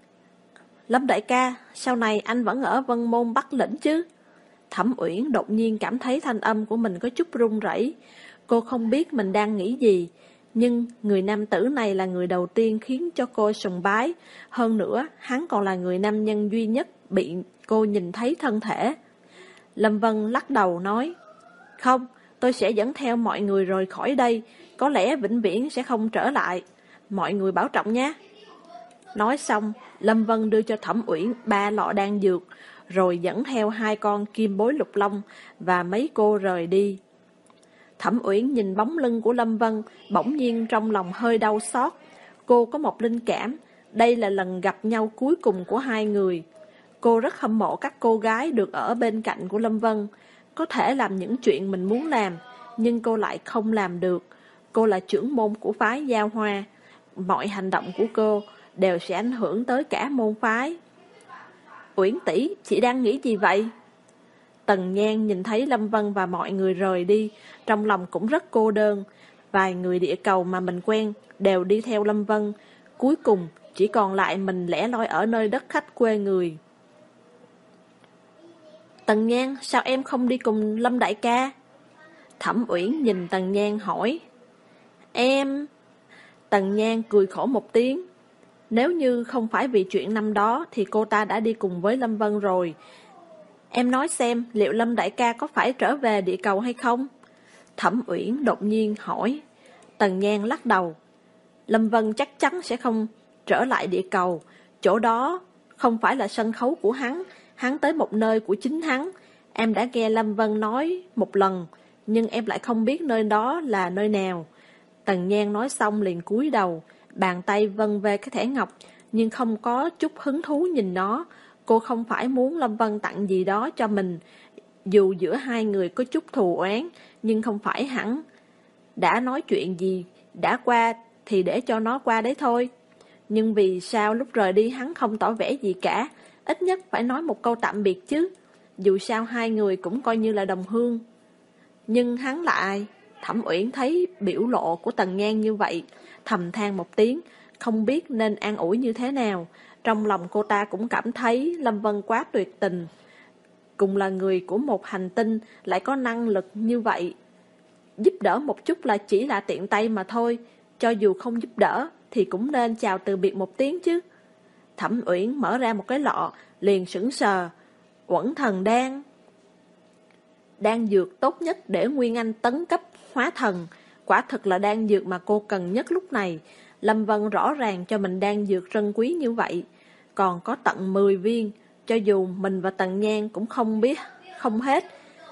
Lâm đại ca, sau này anh vẫn ở Vân Môn Bắc Lĩnh chứ? Thẩm Uyển đột nhiên cảm thấy thanh âm của mình có chút run rẩy. Cô không biết mình đang nghĩ gì, nhưng người nam tử này là người đầu tiên khiến cho cô sùng bái. Hơn nữa, hắn còn là người nam nhân duy nhất bị cô nhìn thấy thân thể. Lâm Vân lắc đầu nói, không, tôi sẽ dẫn theo mọi người rời khỏi đây, có lẽ vĩnh viễn sẽ không trở lại. Mọi người bảo trọng nhé. Nói xong, Lâm Vân đưa cho Thẩm Uyển ba lọ đan dược, rồi dẫn theo hai con kim bối lục long và mấy cô rời đi. Thẩm Uyển nhìn bóng lưng của Lâm Vân, bỗng nhiên trong lòng hơi đau xót. Cô có một linh cảm, đây là lần gặp nhau cuối cùng của hai người. Cô rất hâm mộ các cô gái được ở bên cạnh của Lâm Vân, có thể làm những chuyện mình muốn làm, nhưng cô lại không làm được. Cô là trưởng môn của phái Giao Hoa, mọi hành động của cô đều sẽ ảnh hưởng tới cả môn phái. Uyển tỷ, chị đang nghĩ gì vậy? Tần Nhan nhìn thấy Lâm Vân và mọi người rời đi, trong lòng cũng rất cô đơn. Vài người địa cầu mà mình quen đều đi theo Lâm Vân, cuối cùng chỉ còn lại mình lẻ loi ở nơi đất khách quê người. Tần Nhan, sao em không đi cùng Lâm đại ca? Thẩm Uyển nhìn Tần Nhan hỏi. Em... Tần Nhan cười khổ một tiếng. Nếu như không phải vì chuyện năm đó thì cô ta đã đi cùng với Lâm Vân rồi. Em nói xem, liệu Lâm đại ca có phải trở về địa cầu hay không? Thẩm Uyển đột nhiên hỏi. Tần Nhan lắc đầu. Lâm Vân chắc chắn sẽ không trở lại địa cầu. Chỗ đó không phải là sân khấu của hắn. hắn tới một nơi của chính hắn. Em đã nghe Lâm Vân nói một lần, nhưng em lại không biết nơi đó là nơi nào. Tần Nhan nói xong liền cúi đầu, bàn tay vân về cái thẻ ngọc, nhưng không có chút hứng thú nhìn nó. Cô không phải muốn Lâm Vân tặng gì đó cho mình, dù giữa hai người có chút thù oán, nhưng không phải hẳn. Đã nói chuyện gì, đã qua thì để cho nó qua đấy thôi. Nhưng vì sao lúc rời đi hắn không tỏ vẻ gì cả, ít nhất phải nói một câu tạm biệt chứ. Dù sao hai người cũng coi như là đồng hương. Nhưng hắn lại... Thẩm Uyển thấy biểu lộ của Tần Nhan như vậy, thầm than một tiếng, không biết nên an ủi như thế nào. Trong lòng cô ta cũng cảm thấy Lâm Vân quá tuyệt tình. Cùng là người của một hành tinh, lại có năng lực như vậy. Giúp đỡ một chút là chỉ là tiện tay mà thôi. Cho dù không giúp đỡ, thì cũng nên chào từ biệt một tiếng chứ. Thẩm Uyển mở ra một cái lọ, liền sững sờ. Uẩn thần đan. Đan dược tốt nhất để Nguyên Anh tấn cấp hóa thần. Quả thực là đan dược mà cô cần nhất lúc này. Lâm Vân rõ ràng cho mình đan dược trân quý như vậy. Còn có tận mười viên. Cho dù mình và Tần Nhan cũng không biết, không hết.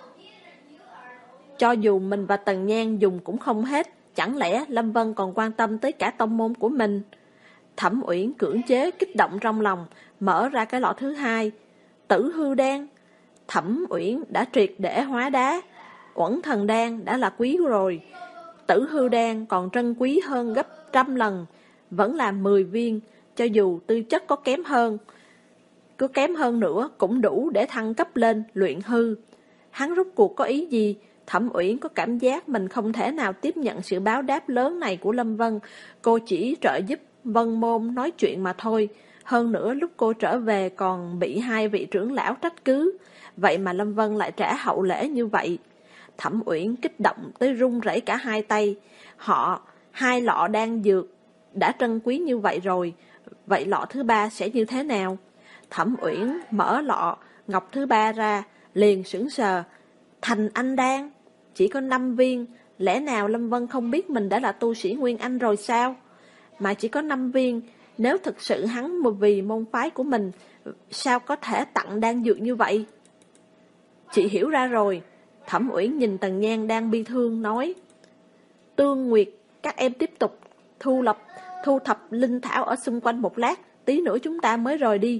Cho dù mình và Tần Nhan dùng cũng không hết. Chẳng lẽ Lâm Vân còn quan tâm tới cả tông môn của mình? Thẩm Uyển cưỡng chế kích động trong lòng, mở ra cái lọ thứ hai. Tử hư đan. Thẩm Uyển đã triệt để hóa đá. Uẩn thần đan đã là quý rồi, tử hư đan còn trân quý hơn gấp trăm lần. Vẫn là mười viên, cho dù tư chất có kém hơn, cứ kém hơn nữa cũng đủ để thăng cấp lên luyện hư. Hắn rốt cuộc có ý gì? Thẩm Uyển có cảm giác mình không thể nào tiếp nhận sự báo đáp lớn này của Lâm Vân. Cô chỉ trợ giúp Vân Môn nói chuyện mà thôi. Hơn nữa lúc cô trở về còn bị hai vị trưởng lão trách cứ. Vậy mà Lâm Vân lại trả hậu lễ như vậy. Thẩm Uyển kích động tới run rẩy cả hai tay. Họ, hai lọ đan dược đã trân quý như vậy rồi. Vậy lọ thứ ba sẽ như thế nào? Thẩm Uyển mở lọ ngọc thứ ba ra, liền sững sờ. Thành Anh đan, chỉ có năm viên. Lẽ nào Lâm Vân không biết mình đã là tu sĩ Nguyên Anh rồi sao? Mà chỉ có năm viên. Nếu thực sự hắn vì môn phái của mình, sao có thể tặng đan dược như vậy? Chị hiểu ra rồi. Thẩm Uyển nhìn Tần Nhan đang bi thương nói. Tương Nguyệt, các em tiếp tục thu lập, thu thập linh thảo ở xung quanh một lát, tí nữa chúng ta mới rời đi.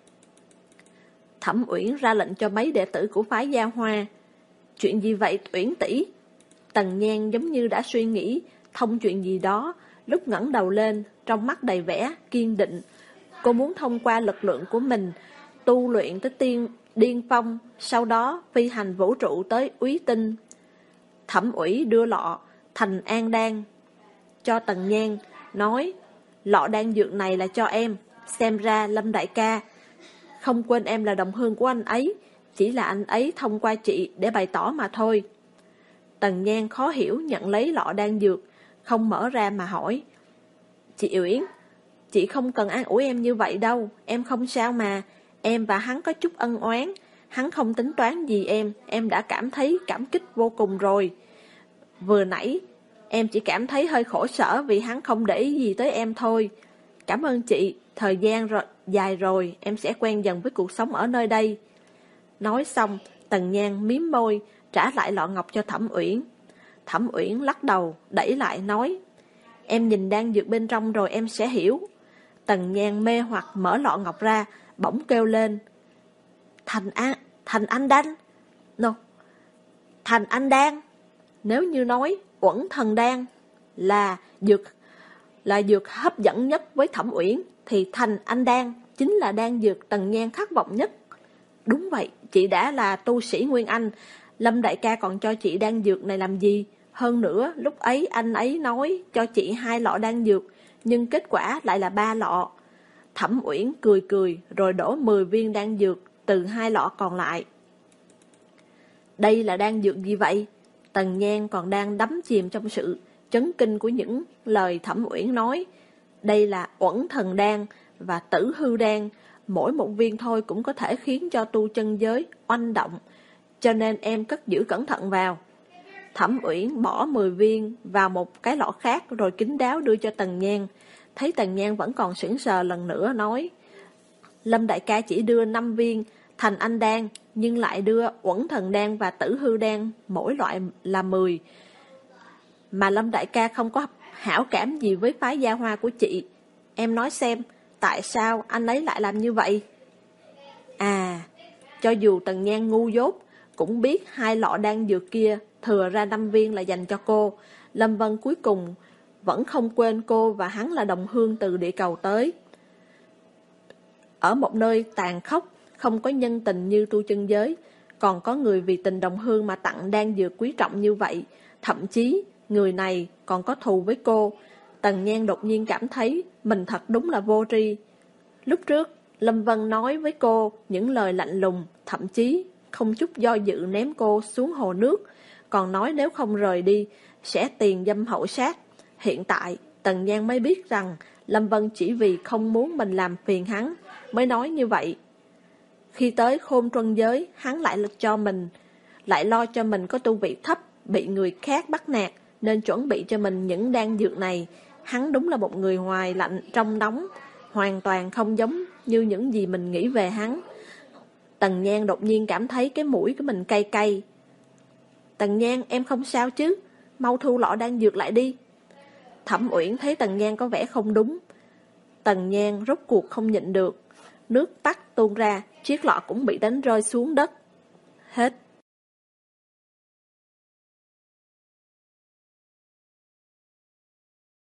Thẩm Uyển ra lệnh cho mấy đệ tử của phái Gia Hoa. Chuyện gì vậy Uyển tỷ? Tần Nhan giống như đã suy nghĩ thông chuyện gì đó, lúc ngẩng đầu lên, trong mắt đầy vẻ kiên định. Cô muốn thông qua lực lượng của mình tu luyện tới tiên điên phong, sau đó phi hành vũ trụ tới Úy Tinh. Thẩm Uyển đưa lọ Thành An đan cho Tần Nhan, nói: lọ đan dược này là cho em. Xem ra Lâm đại ca không quên em là đồng hương của anh ấy, chỉ là anh ấy thông qua chị để bày tỏ mà thôi. Tần Nhan khó hiểu nhận lấy lọ đan dược, không mở ra mà hỏi: Chị Uyển, chị không cần an ủi em như vậy đâu, em không sao mà. Em và hắn có chút ân oán, hắn không tính toán gì em, em đã cảm thấy cảm kích vô cùng rồi. Vừa nãy, em chỉ cảm thấy hơi khổ sở vì hắn không để ý gì tới em thôi. Cảm ơn chị, thời gian rồi, dài rồi, em sẽ quen dần với cuộc sống ở nơi đây. Nói xong, Tần Nhan mím môi, trả lại lọ ngọc cho Thẩm Uyển. Thẩm Uyển lắc đầu, đẩy lại nói: Em nhìn đan dược bên trong rồi em sẽ hiểu. Tần Nhan mê hoặc mở lọ ngọc ra, bỗng kêu lên: Thành An, Thành Anh đan. No. Thành Anh đan. Nếu như nói Uẩn thần đan là dược là dược hấp dẫn nhất với Thẩm Uyển, thì Thành Anh đan chính là đan dược Tần Nhan khát vọng nhất. Đúng vậy, chị đã là tu sĩ Nguyên Anh, Lâm đại ca còn cho chị đan dược này làm gì? Hơn nữa, lúc ấy anh ấy nói cho chị hai lọ đan dược, nhưng kết quả lại là ba lọ. Thẩm Uyển cười cười rồi đổ mười viên đan dược từ hai lọ còn lại. Đây là đan dược gì vậy? Tần Nhan còn đang đắm chìm trong sự chấn kinh của những lời Thẩm Uyển nói. Đây là Uẩn thần đan và Tử hư đan, mỗi một viên thôi cũng có thể khiến cho tu chân giới oanh động, cho nên em cất giữ cẩn thận vào. Thẩm Uyển bỏ mười viên vào một cái lọ khác rồi kín đáo đưa cho Tần Nhan. Thấy Tần Nhan vẫn còn sững sờ, lần nữa nói: Lâm đại ca chỉ đưa năm viên thành anh đan, nhưng lại đưa uẩn thần đan và tử hư đan mỗi loại là mười. Mà Lâm đại ca không có hảo cảm gì với phái gia hoa của chị. Em nói xem, tại sao anh ấy lại làm như vậy? À, cho dù Tần Nhan ngu dốt, cũng biết hai lọ đan dược kia thừa ra năm viên là dành cho cô. Lâm Vân cuối cùng vẫn không quên cô và hắn là đồng hương từ địa cầu tới. Ở một nơi tàn khốc, không có nhân tình như tu chân giới, còn có người vì tình đồng hương mà tặng đan dược quý trọng như vậy. Thậm chí, người này còn có thù với cô. Tần Nhan đột nhiên cảm thấy mình thật đúng là vô tri. Lúc trước, Lâm Vân nói với cô những lời lạnh lùng, thậm chí không chút do dự ném cô xuống hồ nước, còn nói nếu không rời đi, sẽ tiền dâm hậu sát. Hiện tại, Tần Nhan mới biết rằng Lâm Vân chỉ vì không muốn mình làm phiền hắn mới nói như vậy. Khi tới Khôn Truân giới, hắn lại lực cho mình, lại lo cho mình có tu vị thấp, bị người khác bắt nạt, nên chuẩn bị cho mình những đan dược này. Hắn đúng là một người ngoài lạnh trong nóng, hoàn toàn không giống như những gì mình nghĩ về hắn. Tần Nhan đột nhiên cảm thấy cái mũi của mình cay cay. Tần Nhan, em không sao chứ? Mau thu lọ đan dược lại đi. Thẩm Uyển thấy Tần Nhan có vẻ không đúng. Tần Nhan rốt cuộc không nhịn được. Nước tắt tuôn ra, chiếc lọ cũng bị đánh rơi xuống đất. Hết.